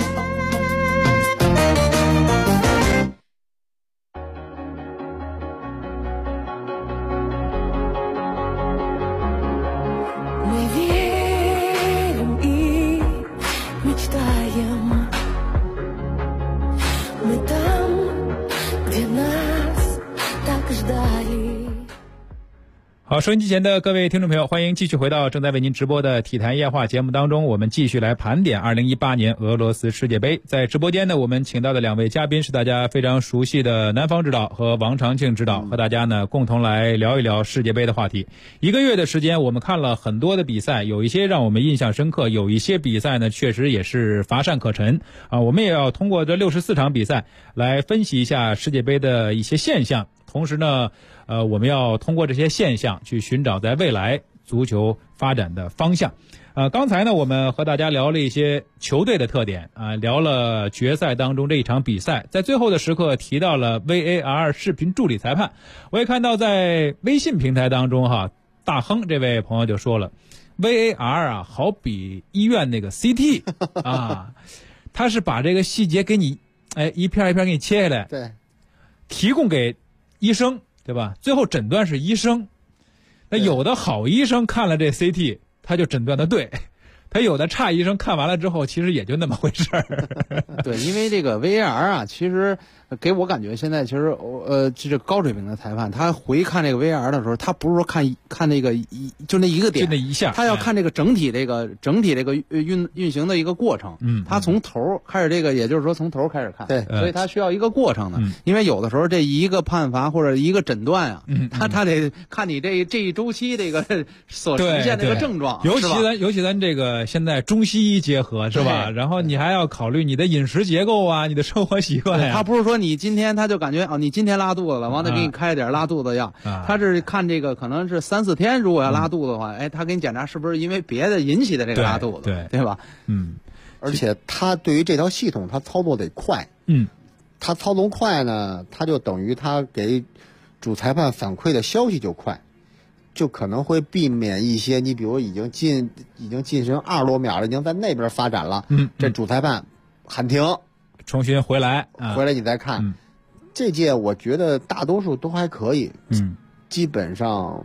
好，收音机前的各位听众朋友，欢迎继续回到正在为您直播的体坛夜话节目当中。我们继续来盘点2018年俄罗斯世界杯。在直播间呢，我们请到的两位嘉宾是大家非常熟悉的南方指导和王长庆指导，和大家呢共同来聊一聊世界杯的话题。1个月的时间，我们看了很多的比赛，有一些让我们印象深刻，有一些比赛呢确实也是乏善可陈啊。我们也要通过这64场比赛来分析一下世界杯的一些现象，同时呢我们要通过这些现象去寻找在未来足球发展的方向。刚才呢我们和大家聊了一些球队的特点啊，聊了决赛当中这一场比赛，在最后的时刻提到了 VAR 视频助理裁判。我也看到在微信平台当中哈，大亨这位朋友就说了 VAR 啊好比医院那个 CT 啊，他是把这个细节给你一片一片给你切下来， 对， 提供给医生，对吧？最后诊断是医生。那有的好医生看了这 CT， 他就诊断的对；他有的差医生看完了之后，其实也就那么回事儿。 对，因为这个 VAR 啊，其实给我感觉现在其实这高水平的裁判，他回看这个 VAR 的时候，他不是说看那个就那一个点， 就那一下， 他要看这个整体这个运行的一个过程。他从头开始这个，也就是说从头开始看。 对， 所以他需要一个过程的。因为有的时候这一个判罚或者一个诊断啊，他得看你这一周期这个所出现这个症状。 尤其咱这个现在中西医结合是吧？然后你还要考虑你的饮食结构啊，你的生活习惯呀。 他不是说你今天他就感觉你今天拉肚子了，完了给你开点拉肚子药。他是看这个可能是3-4天，如果要拉肚子的话，他给你检查是不是因为别的引起的这个拉肚子，对吧？ 而且他对于这套系统，他操作得快。他操作快呢，他就等于他给主裁判反馈的消息就快，就可能会避免一些你比如已经进行20多秒了，已经在那边发展了，这主裁判喊停， 重新回来你再看。这届我觉得大多数都还可以，基本上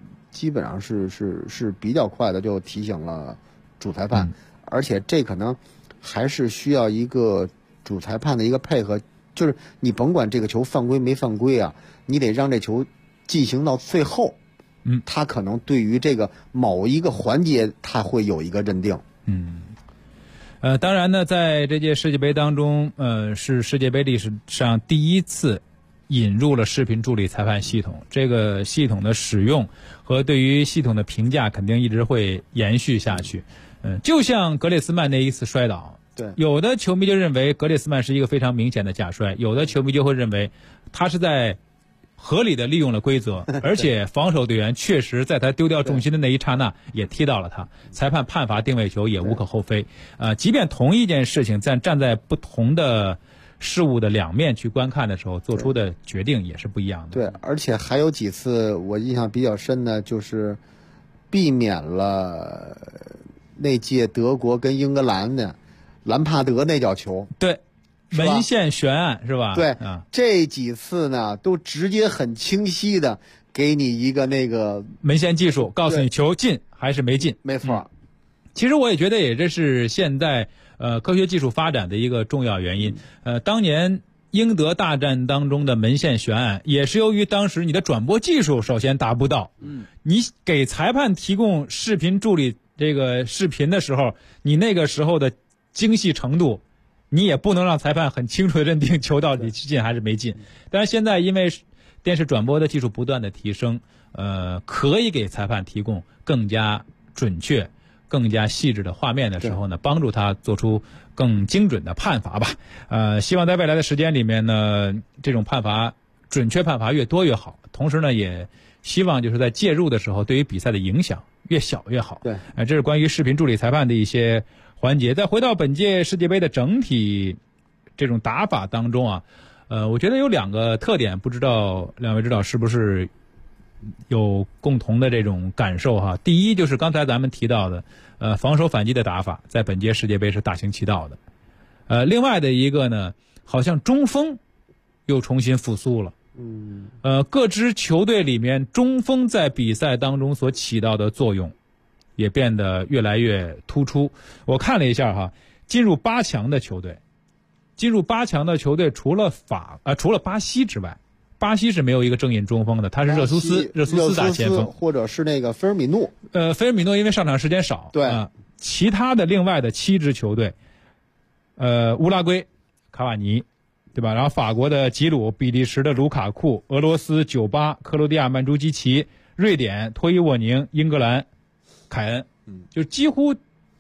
是比较快的就提醒了主裁判，而且这可能还是需要一个主裁判的一个配合， 就是你甭管这个球犯规没犯规啊，你得让这球进行到最后，他可能对于这个某一个环节他会有一个认定。 当然呢，在这届世界杯当中，是世界杯历史上第一次引入了视频助理裁判系统。这个系统的使用和对于系统的评价肯定一直会延续下去。就像格列斯曼那一次摔倒， 对， 有的球迷就认为格列斯曼是一个非常明显的假摔，有的球迷就会认为他是在合理的利用了规则，而且防守队员确实在他丢掉重心的那一刹那也踢到了他，裁判判罚定位球也无可厚非。即便同一件事情，站在不同的事物的两面去观看的时候，做出的决定也是不一样的。 对，而且还有几次我印象比较深的，就是避免了那届德国跟英格兰的兰帕德那脚球。 对。门线悬案是吧？ 对，这几次呢都直接很清晰的给你一个那个门线技术，告诉你球进还是没进。 没错。 其实我也觉得这是现在科学技术发展的一个重要原因。当年英德大战当中的门线悬案，也是由于当时你的转播技术首先达不到。你给裁判提供视频助理这个视频的时候，你那个时候的精细程度，你也不能让裁判很清楚的认定球到底进还是没进。但是现在因为电视转播的技术不断的提升，可以给裁判提供更加准确、更加细致的画面的时候呢，帮助他做出更精准的判罚吧。希望在未来的时间里面呢，这种判罚准确判罚越多越好。同时呢，也希望就是在介入的时候，对于比赛的影响越小越好。 对， 这是关于视频助理裁判的一些环节。再回到本届世界杯的整体这种打法当中啊，我觉得有两个特点，不知道两位指导是不是有共同的这种感受哈。第一就是刚才咱们提到的，防守反击的打法在本届世界杯是大行其道的。另外的一个呢，好像中锋又重新复苏了。各支球队里面中锋在比赛当中所起到的作用也变得越来越突出。我看了一下哈，进入八强的球队除了巴西之外，巴西是没有一个正印中锋的，他是热苏斯打前锋， 或者是那个菲尔米诺。 菲尔米诺因为上场时间少。 对。 其他的另外的7支球队，乌拉圭卡瓦尼，对吧？然后法国的吉鲁，比利时的卢卡库，俄罗斯酒吧，克罗地亚曼朱基奇，瑞典托伊沃宁，英格兰凯恩。就几乎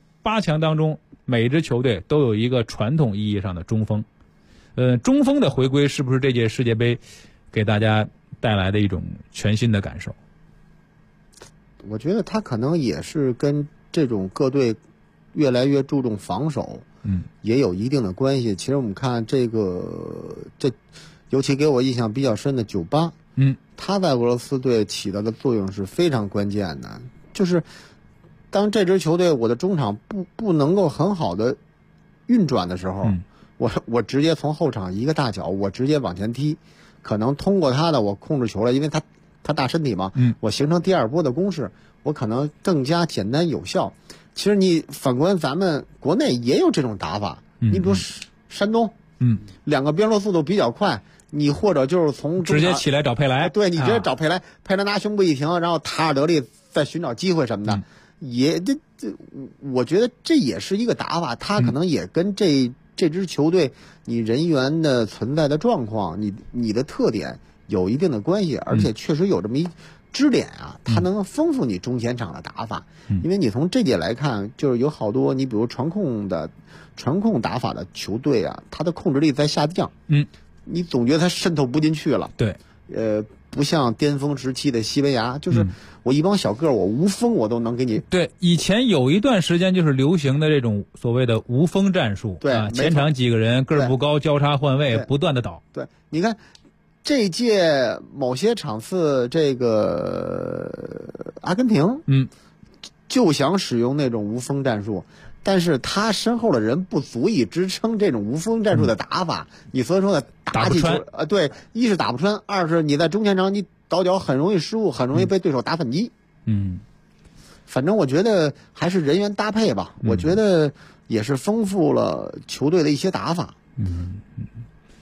8强当中每支球队都有一个传统意义上的中锋。中锋的回归是不是这届世界杯给大家带来的一种全新的感受？ 我觉得他可能也是跟这种各队越来越注重防守，也有一定的关系。其实我们看这尤其给我印象比较深的98，他在俄罗斯队起到的作用是非常关键的。就是当这支球队我的中场不能够很好的运转的时候，我直接从后场一个大脚，我直接往前踢，可能通过他的我控制球了，因为他大身体嘛，我形成第二波的攻势，我可能更加简单有效。其实你反观咱们国内也有这种打法，你比如山东，两个边路速度比较快，你或者就是从直接起来找佩莱， 对，你直接找佩莱，佩莱拿胸部一停，然后塔尔德利再寻找机会什么的，我觉得这也是一个打法，他可能也跟这支球队你人员的存在的状况，你的特点有一定的关系，而且确实有这么一支点啊，它能丰富你中前场的打法。因为你从这届来看，就是有好多你比如传控打法的球队啊，它的控制力在下降。你总觉得它渗透不进去了。 对， 不像巅峰时期的西班牙，就是我一帮小个我无锋我都能给你。 对，以前有一段时间就是流行的这种所谓的无锋战术。 对， 前场几个人个儿不高，交叉换位，不断的倒。 对，你看这届某些场次，这个阿根廷，就想使用那种无锋战术，但是他身后的人不足以支撑这种无锋战术的打法。你所以说呢，打起球，对，一是打不穿，二是你在中前场你倒脚很容易失误，很容易被对手打反击。反正我觉得还是人员搭配吧，我觉得也是丰富了球队的一些打法。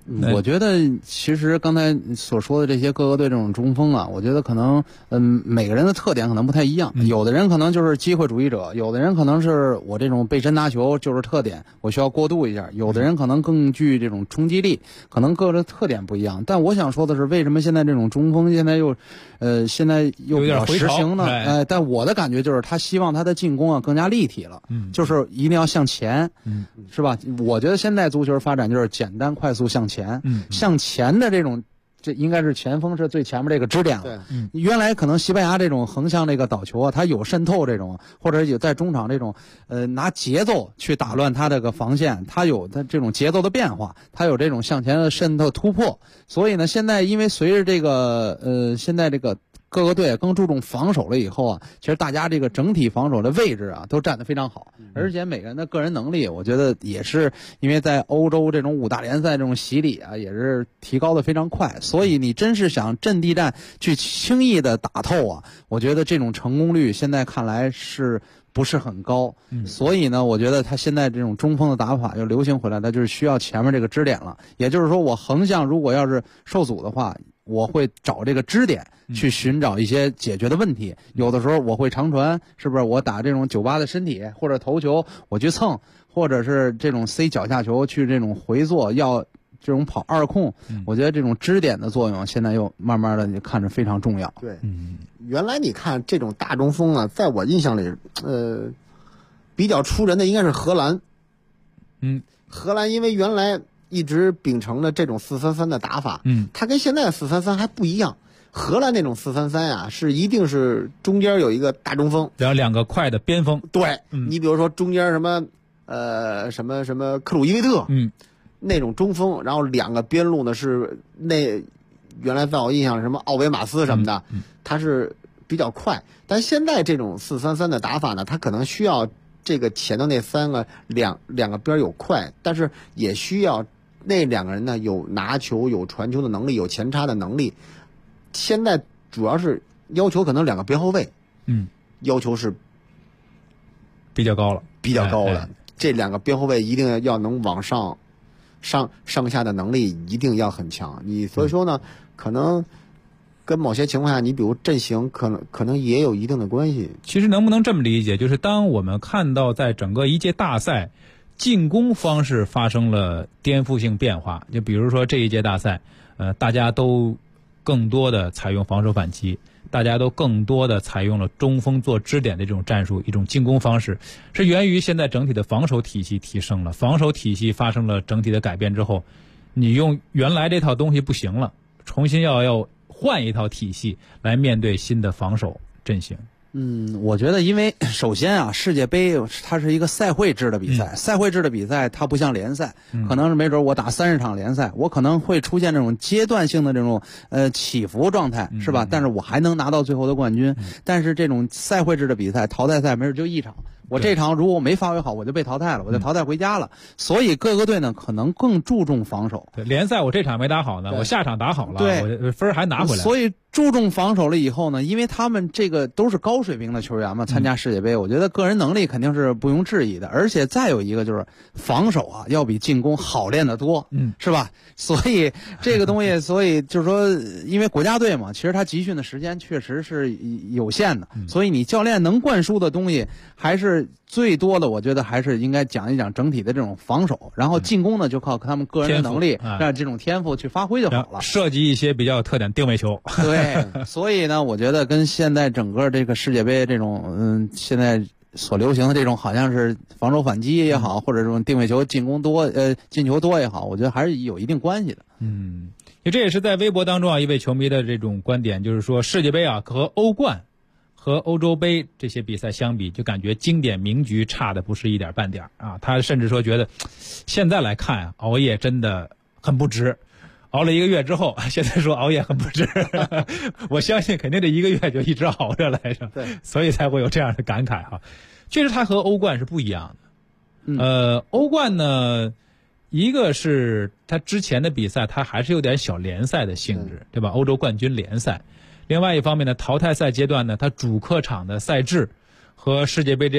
我觉得其实刚才所说的这些各个队这种中锋啊，我觉得可能每个人的特点可能不太一样，有的人可能就是机会主义者，有的人可能是我这种背身拿球就是特点，我需要过渡一下，有的人可能更具这种冲击力，可能各个特点不一样。但我想说的是，为什么现在这种中锋现在又比较实行呢？但我的感觉就是他希望他的进攻啊更加立体了，就是一定要向前，是吧？我觉得现在足球发展就是简单快速向前，向前的这应该是前锋是最前面这个支点了。原来可能西班牙这种横向这个倒球啊，它有渗透这种，或者有在中场这种拿节奏去打乱他这个防线，它有它这种节奏的变化，它有这种向前的渗透突破。所以呢，现在因为随着这个现在这个各个队更注重防守了以后啊，其实大家这个整体防守的位置啊都站得非常好，而且每个人的个人能力，我觉得也是因为在欧洲这种5大联赛这种洗礼啊，也是提高的非常快。所以你真是想阵地战去轻易的打透啊，我觉得这种成功率现在看来是不是很高。所以呢，我觉得他现在这种中锋的打法又流行回来，他就是需要前面这个支点了。也就是说，我横向如果要是受阻的话，我会找这个支点去寻找一些解决的问题。有的时候我会长传，是不是我打这种98的身体或者头球我去蹭，或者是这种塞脚下球去这种回做，要这种跑2控，我觉得这种支点的作用现在又慢慢的你看着非常重要。 对，原来你看这种大中锋啊，在我印象里比较出人的应该是荷兰。荷兰因为原来一直秉承了这种4-3-3的打法，它跟现在的4-3-3还不一样。荷兰那种4-3-3啊，是一定是中间有一个大中锋， 然后2个快的边锋。 对，你比如说中间什么什么克鲁伊维特，那种中锋，然后2个边路呢是原来在我印象什么奥维马斯什么的，他是比较快。但现在这种4-3-3的打法呢，他可能需要这个前头那两个边有快，但是也需要那2个人呢有拿球、有传球的能力、有前插的能力。现在主要是要求可能2个边后卫，要求是比较高了， 这2个边后卫一定要能往上下的能力一定要很强。所以说呢，可能跟某些情况下，你比如阵型可能也有一定的关系。 其实能不能这么理解，就是当我们看到在整个一届大赛进攻方式发生了颠覆性变化，就比如说这一届大赛，大家都更多的采用防守反击，大家都更多的采用了中锋做支点的这种战术，一种进攻方式，是源于现在整体的防守体系提升了，防守体系发生了整体的改变之后，你用原来这套东西不行了，重新要换一套体系来面对新的防守阵型。 我觉得因为首先啊，世界杯它是一个赛会制的比赛，赛会制的比赛它不像联赛，可能是没准我打30场联赛，我可能会出现这种阶段性的这种起伏状态，是吧？但是我还能拿到最后的冠军。但是这种赛会制的比赛，淘汰赛没准就1场。我这场如果我没发挥好，我就被淘汰了，我就淘汰回家了。所以各个队呢可能更注重防守。 对，联赛我这场没打好呢，我下场打好了，我分还拿回来。 所以注重防守了以后呢，因为他们这个都是高水平的球员嘛，参加世界杯，我觉得个人能力肯定是不容置疑的。而且再有一个就是防守啊，要比进攻好练得多，是吧？所以这个东西，所以就是说，因为国家队嘛，其实他集训的时间确实是有限的，所以你教练能灌输的东西还是最多的，我觉得还是应该讲一讲整体的这种防守，然后进攻呢就靠他们个人的能力，让这种天赋去发挥就好了。 设计一些比较有特点定位球。 对，所以呢，我觉得跟现在整个这个世界杯这种现在所流行的这种好像是防守反击也好，或者这种定位球进球多也好，我觉得还是有一定关系的。 这也是在微博当中啊，一位球迷的这种观点，就是说世界杯啊和欧冠和欧洲杯这些比赛相比，就感觉经典名局差的不是一点半点啊。他甚至说觉得现在来看啊，熬夜真的很不值。熬了1个月之后，现在说熬夜很不值，我相信肯定这1个月就一直熬着来着， 对， 所以才会有这样的感慨哈。确实，它和欧冠是不一样的。欧冠呢，一个是它之前的比赛，它还是有点小联赛的性质，对吧？欧洲冠军联赛。另外一方面呢，淘汰赛阶段呢，它主客场的赛制和世界杯这样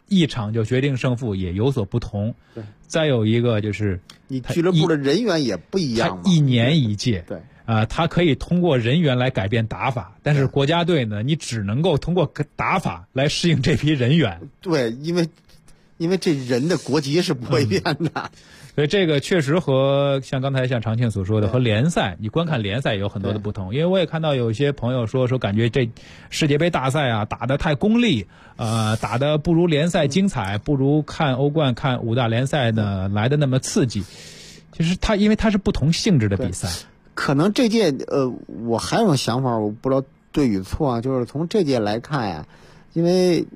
一场就决定胜负也有所不同。 对， 再有一个就是你俱乐部的人员也不一样嘛， 他一年一届。 对。 他可以通过人员来改变打法，但是国家队呢，你只能够通过打法来适应这批人员。 对，因为这人的国籍是不会变的。 所以这个确实和像刚才像常庆所说的，和联赛你观看联赛也有很多的不同。因为我也看到有些朋友说感觉这世界杯大赛啊打得太功利，打得不如联赛精彩，不如看欧冠看5大联赛呢来的那么刺激。其实因为它是不同性质的比赛。 可能这届我还有种想法，我不知道对与错啊，就是从这届来看呀，因为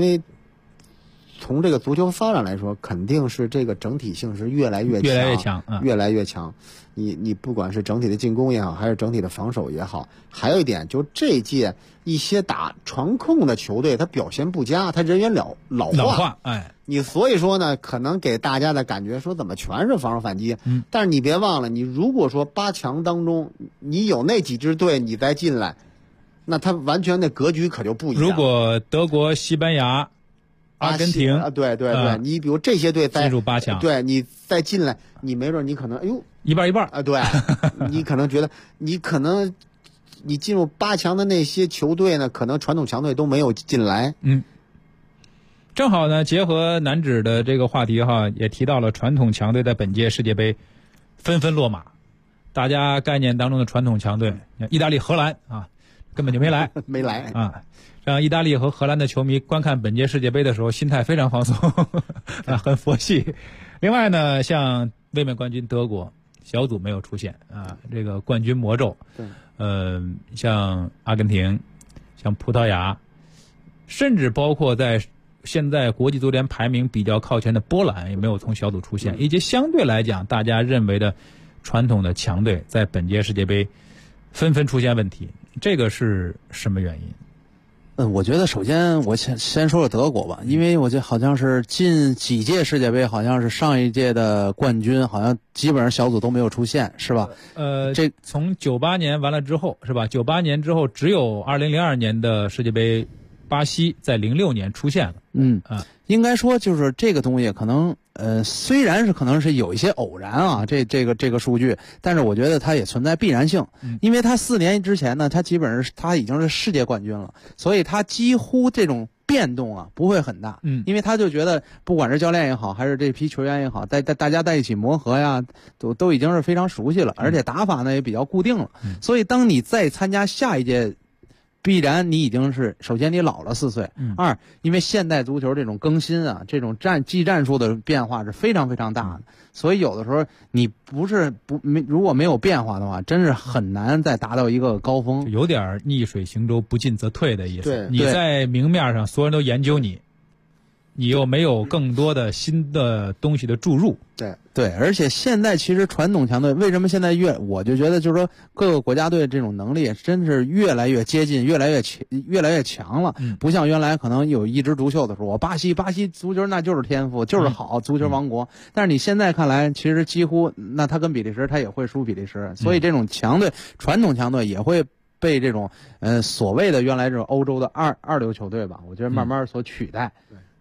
从这个足球发展来说，肯定是这个整体性是越来越强，越来越强。你不管是整体的进攻也好，还是整体的防守也好，还有一点就这届一些打传控的球队，他表现不佳，他人员老化，你所以说呢，可能给大家的感觉说怎么全是防守反击。但是你别忘了，你如果说8强当中你有那几支队你再进来，那他完全的格局可就不一样。 如果德国、西班牙、阿根廷， 对，你比如这些队进入8强， 对你再进来，你没准你可能一半一半啊，对，你可能觉得你进入8强的那些球队呢，可能传统强队都没有进来。 正好呢，结合男子的这个话题哈，也提到了传统强队在本届世界杯纷纷落马。大家概念当中的传统强队，意大利、荷兰啊，根本就没来， 没来啊。让意大利和荷兰的球迷观看本届世界杯的时候，心态非常放松，很佛系。另外呢，像卫冕冠军德国小组没有出现啊，这个冠军魔咒，像阿根廷、像葡萄牙，甚至包括在现在国际足联排名比较靠前的波兰也没有从小组出现，以及相对来讲大家认为的传统的强队在本届世界杯纷纷出现问题，这个是什么原因？ 我觉得首先我先说说德国吧，因为我觉得好像是近几届世界杯，好像是上一届的冠军，好像基本上小组都没有出现，是吧？ 这从98年完了之后，是吧？98年之后，只有2002年的世界杯，巴西在06年出现了。 应该说就是这个东西可能虽然是可能是有一些偶然啊，这个数据，但是我觉得它也存在必然性，因为他4年之前呢，他基本上他已经是世界冠军了，所以他几乎这种变动啊不会很大，因为他就觉得不管是教练也好，还是这批球员也好，大家在一起磨合呀，都已经是非常熟悉了，而且打法呢也比较固定了，所以当你再参加下一届，必然你已经是首先你老了4岁，2因为现代足球这种更新啊，这种技战术的变化是非常非常大的，所以有的时候你如果没有变化的话，真是很难再达到一个高峰， 有点逆水行舟，不进则退的意思。 对， 你在明面上所有人都研究你又没有更多的新的东西的注入。 对，而且现在其实传统强队为什么现在我就觉得就是说各个国家队这种能力真是越来越接近，越来越强了，不像原来可能有一枝独秀的时候，巴西足球那就是天赋，就是好足球王国，但是你现在看来其实几乎那他跟比利时他也会输比利时，所以这种强队传统强队也会被这种所谓的原来这种欧洲的二流球队吧，我觉得慢慢所取代。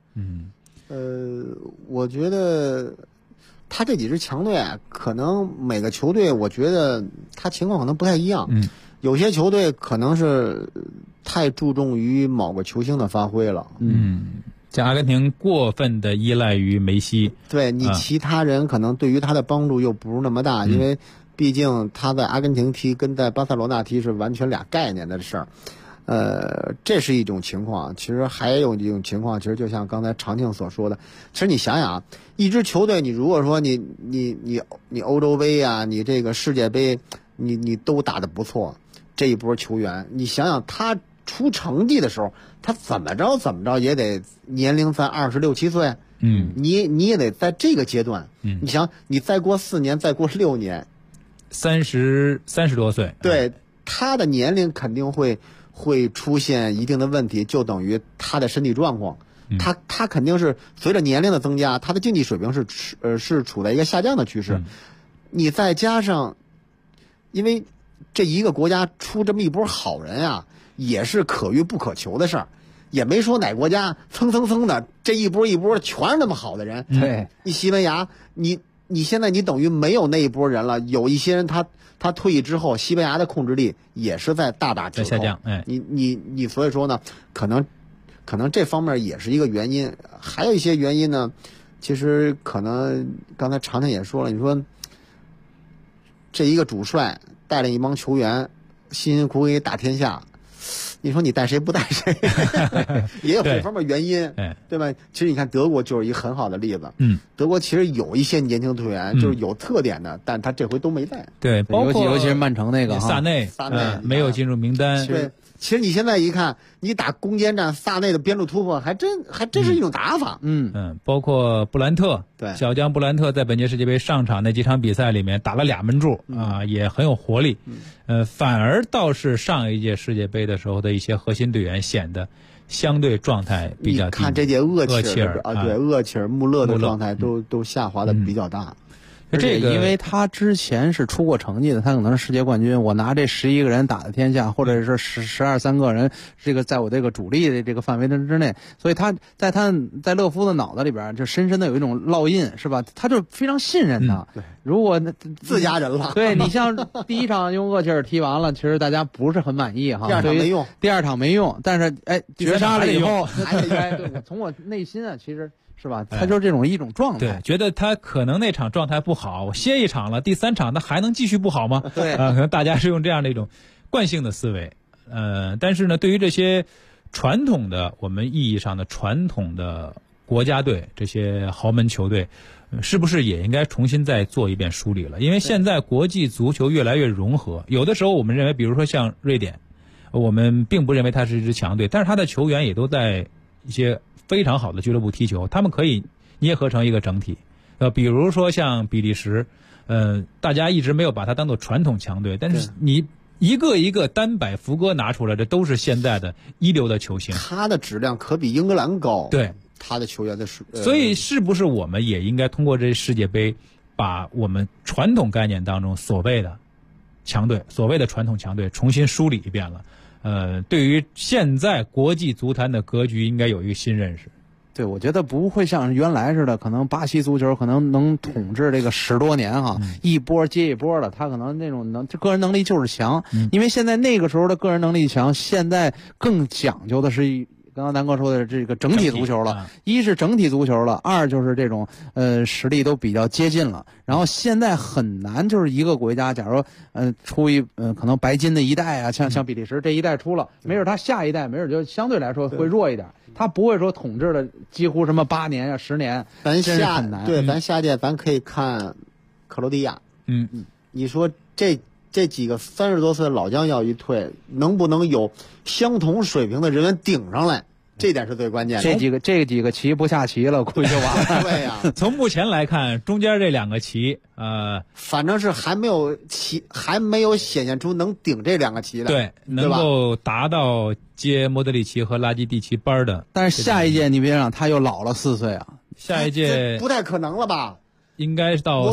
我觉得他这几支强队啊，可能每个球队我觉得他情况可能不太一样，有些球队可能是太注重于某个球星的发挥了， 像阿根廷过分的依赖于梅西， 对你其他人可能对于他的帮助又不是那么大，因为毕竟他在阿根廷踢跟在巴塞罗那踢是完全俩概念的事儿。这是一种情况，其实还有一种情况，其实就像刚才常庆所说的，其实你想想啊，一支球队，你如果说你欧洲杯啊，你这个世界杯，你都打得不错，这一波球员，你想想他出成绩的时候，他怎么着也得年龄在26、27岁，你也得在这个阶段，你想你再过4年，再过6年 ，30多岁， 对，他的年龄肯定会出现一定的问题，就等于他的身体状况，他肯定是随着年龄的增加，他的竞技水平是处在一个下降的趋势。你再加上，因为这一个国家出这么一波好人啊，也是可遇不可求的事儿。 也没说哪国家蹭的这一波一波全是那么好的人。 对， 你西班牙，你现在你等于没有那一波人了，有一些人他退役之后，西班牙的控制力也是在大打折扣， 在下降。哎， 你所以说呢，可能这方面也是一个原因，还有一些原因呢，其实可能刚才常常也说了，你说这一个主帅带领一帮球员辛辛苦苦给打天下。你说你带谁不带谁，也有这方面原因，对吧？其实你看德国就是一个很好的例子。德国其实有一些年轻队员就是有特点的，但他这回都没带。 对，包括尤其是曼城那个萨内没有进入名单。 对，其实你现在一看，你打攻坚战，萨内的边路突破还真是一种打法。 包括布兰特， 对， 小将布兰特在本届世界杯上场那几场比赛里面打了2门柱啊，也很有活力。反而倒是上一届世界杯的时候的一些核心队员显得相对状态比较低。 你看这届厄齐尔啊， 对，厄齐尔、穆勒的状态都下滑的比较大。 这个因为他之前是出过成绩的，他可能是世界冠军，我拿这11个人打的天下，或者是13个人，这个在我这个主力的这个范围之内，所以他在勒夫的脑子里边就深深的有一种烙印，是吧？他就非常信任他。如果自家人了， 对，你像第一场用厄齐尔踢完了，其实大家不是很满意哈。 第二场没用， 第二场没用，但是绝杀了以后，还应该对，从我内心啊，其实。是吧？他就是这种一种状态， 对，觉得他可能那场状态不好，我歇一场了，第3场他还能继续不好吗？ 对， 可能大家是用这样的一种惯性的思维，但是呢，对于这些传统的我们意义上的传统的国家队，这些豪门球队，是不是也应该重新再做一遍梳理了？因为现在国际足球越来越融合，有的时候我们认为，比如说像瑞典，我们并不认为它是一支强队，但是他的球员也都在一些非常好的俱乐部踢球，他们可以捏合成一个整体。比如说像比利时，大家一直没有把它当做传统强队，但是你一个一个单摆福哥拿出来的都是现在的一流的球星， 他的质量可比英格兰高。 对， 他的球员的所以是不是我们也应该通过这世界杯，把我们传统概念当中所谓的强队、所谓的传统强队重新梳理一遍了？对于现在国际足坛的格局，应该有一个新认识。 对，我觉得不会像原来似的，可能巴西足球可能能统治这个10多年哈，一波接一波的，他可能那种个人能力就是强。因为现在那个时候的个人能力强，现在更讲究的是刚刚南哥说的这个整体足球了，一是整体足球了，二就是这种实力都比较接近了。然后现在很难就是一个国家，假如出一可能白金的一代啊，像比利时这一代出了，没准他下一代没准就相对来说会弱一点，他不会说统治了几乎什么8年啊10年， 咱真是很难。 对，咱下届咱可以看克罗地亚。你说这几个30多岁的老将要一退，能不能有相同水平的人员顶上来？这点是最关键的。 这几个棋不下棋了，估计就完了。 对呀， 从目前来看，中间这2个棋， 反正是还没有显现出能顶这2个棋的。 对，能够达到接莫德里奇和拉基蒂奇班的。 但是下一届你别让他又老了4岁啊！ 下一届不太可能了吧？ 应该到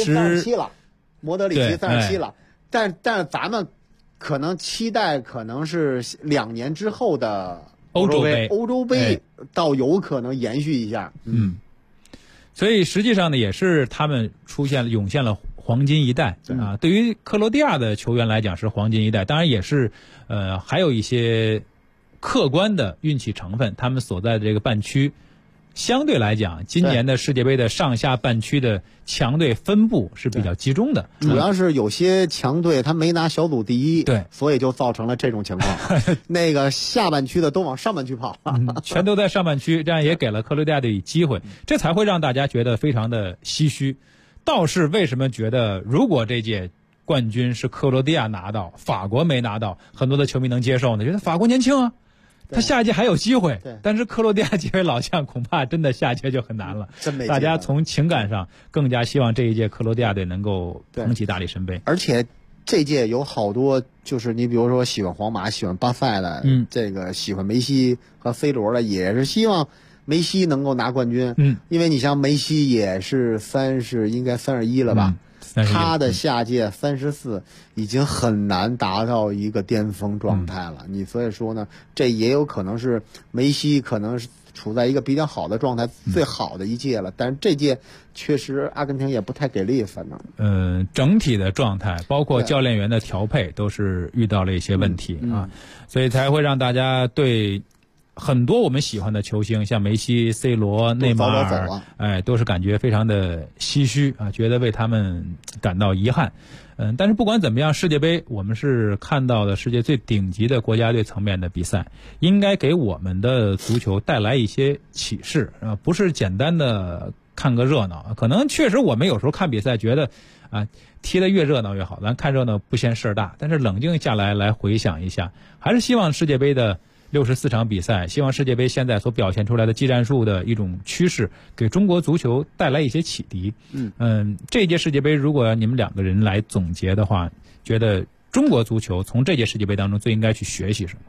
37 了，莫德里奇37了。但是咱们可能期待可能是2年之后的欧洲杯倒有可能延续一下。 所以实际上呢，也是他们涌现了黄金一代啊。对于克罗地亚的球员来讲是黄金一代，当然也是还有一些客观的运气成分，他们所在的这个半区。相对来讲，今年的世界杯的上下半区的强队分布是比较集中的， 主要是有些强队他没拿小组第一， 对， 所以就造成了这种情况。那个下半区的都往上半区跑， 全都在上半区，这样也给了克罗地亚队机会，这才会让大家觉得非常的唏嘘。倒是为什么觉得如果这届冠军是克罗地亚拿到，法国没拿到，很多的球迷能接受呢？觉得法国年轻啊。他下一届还有机会，但是克罗地亚几位老将恐怕真的下一届就很难了。大家从情感上更加希望这一届克罗地亚队能够捧起大力神杯。 而且这届有好多，就是你比如说喜欢皇马、喜欢巴塞的，这个喜欢梅西和 C 罗的，也是希望梅西能够拿冠军。因为你像梅西也是应该31了吧他的下届34已经很难达到一个巅峰状态了。你所以说呢，这也有可能是梅西可能是处在一个比较好的状态，最好的一届了。但是这届确实阿根廷也不太给力，反正整体的状态包括教练员的调配都是遇到了一些问题啊，所以才会让大家对很多我们喜欢的球星，像梅西、C 罗、内马尔，都是感觉非常的唏嘘啊，觉得为他们感到遗憾。但是不管怎么样，世界杯我们是看到的世界最顶级的国家队层面的比赛，应该给我们的足球带来一些启示啊，不是简单的看个热闹。可能确实我们有时候看比赛觉得啊，踢得越热闹越好，咱看热闹不嫌事儿大。但是冷静下来回想一下，还是希望世界杯的64场比赛，希望世界杯现在所表现出来的技战术的一种趋势，给中国足球带来一些启迪。这届世界杯如果你们两个人来总结的话，觉得中国足球从这届世界杯当中最应该去学习什么？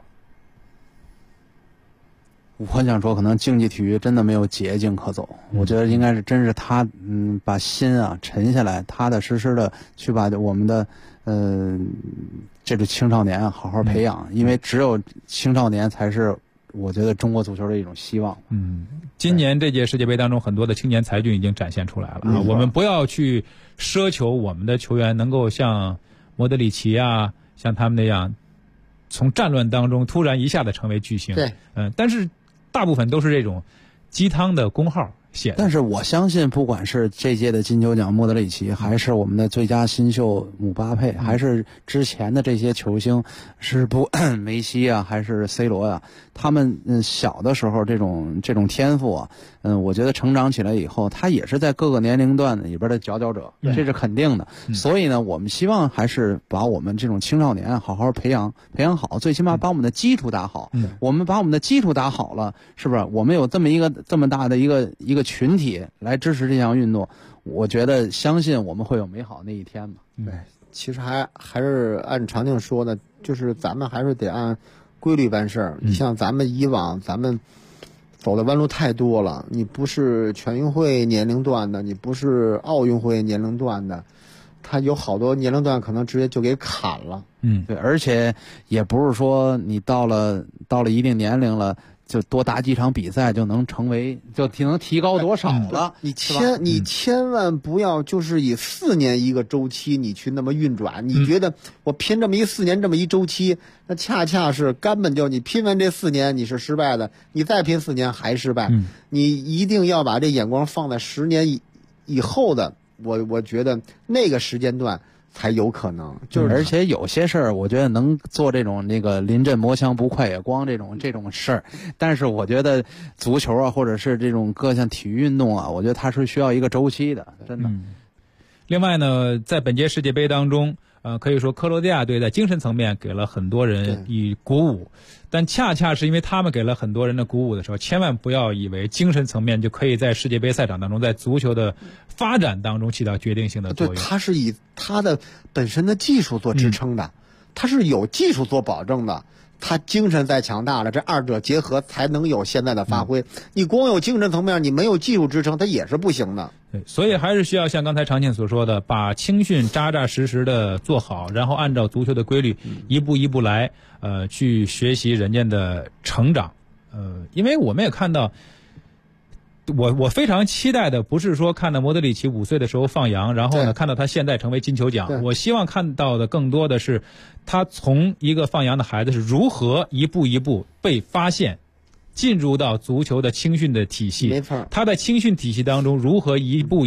我想说，可能竞技体育真的没有捷径可走。我觉得应该是真是他把心啊沉下来，踏踏实实的去把我们的这个青少年好好培养，因为只有青少年才是我觉得中国足球的一种希望。 今年这届世界杯当中，很多的青年才俊已经展现出来了啊！我们不要去奢求我们的球员能够像莫德里奇啊，像他们那样从战乱当中突然一下子成为巨星。 对， 但是大部分都是这种鸡汤的公号写的。 但是我相信，不管是这届的金球奖莫德里奇，还是我们的最佳新秀姆巴佩，还是之前的这些球星，是梅西啊，还是 C 罗啊，他们小的时候这种天赋啊，我觉得成长起来以后，他也是在各个年龄段里边的佼佼者，这是肯定的。所以呢，我们希望还是把我们这种青少年好好培养好，最起码把我们的基础打好。我们把我们的基础打好了，是不是？我们有这么大的一个群体来支持这项运动，我觉得相信我们会有美好那一天嘛。 对，其实还是按常定说的，就是咱们还是得按规律办事儿。你像咱们以往咱们走的弯路太多了，你不是全运会年龄段的，你不是奥运会年龄段的，他有好多年龄段可能直接就给砍了。 对，而且也不是说你到了一定年龄了，就多打几场比赛就能提高多少了？ 你千万不要就是以4年一个周期你去那么运转。你觉得我拼这么4年这么一周期，那恰恰是根本就你拼完这4年你是失败的，你再拼4年还失败。你一定要把这眼光放在10年以后的，我觉得那个时间段才有可能。 而且有些事儿，我觉得能做这种临阵磨枪不快也光这种事儿，但是我觉得足球啊，或者是这种各项体育运动啊，我觉得它是需要一个周期的，真的。 另外呢，在本届世界杯当中，可以说克罗地亚队在精神层面给了很多人以鼓舞，但恰恰是因为他们给了很多人的鼓舞的时候，千万不要以为精神层面就可以在世界杯赛场当中，在足球的发展当中起到决定性的作用。 对，他是以他的本身的技术做支撑的，他是有技术做保证的。他精神再强大了，这二者结合才能有现在的发挥。你光有精神层面，你没有技术支撑，它也是不行的。 对，所以还是需要像刚才常庆所说的，把青训扎扎实实的做好，然后按照足球的规律一步一步来，去学习人家的成长。因为我们也看到，我非常期待的不是说看到莫德里奇5岁的时候放羊，然后呢看到他现在成为金球奖。我希望看到的更多的是他从一个放羊的孩子是如何一步一步被发现，进入到足球的青训的体系。 没错， 他在青训体系当中如何一步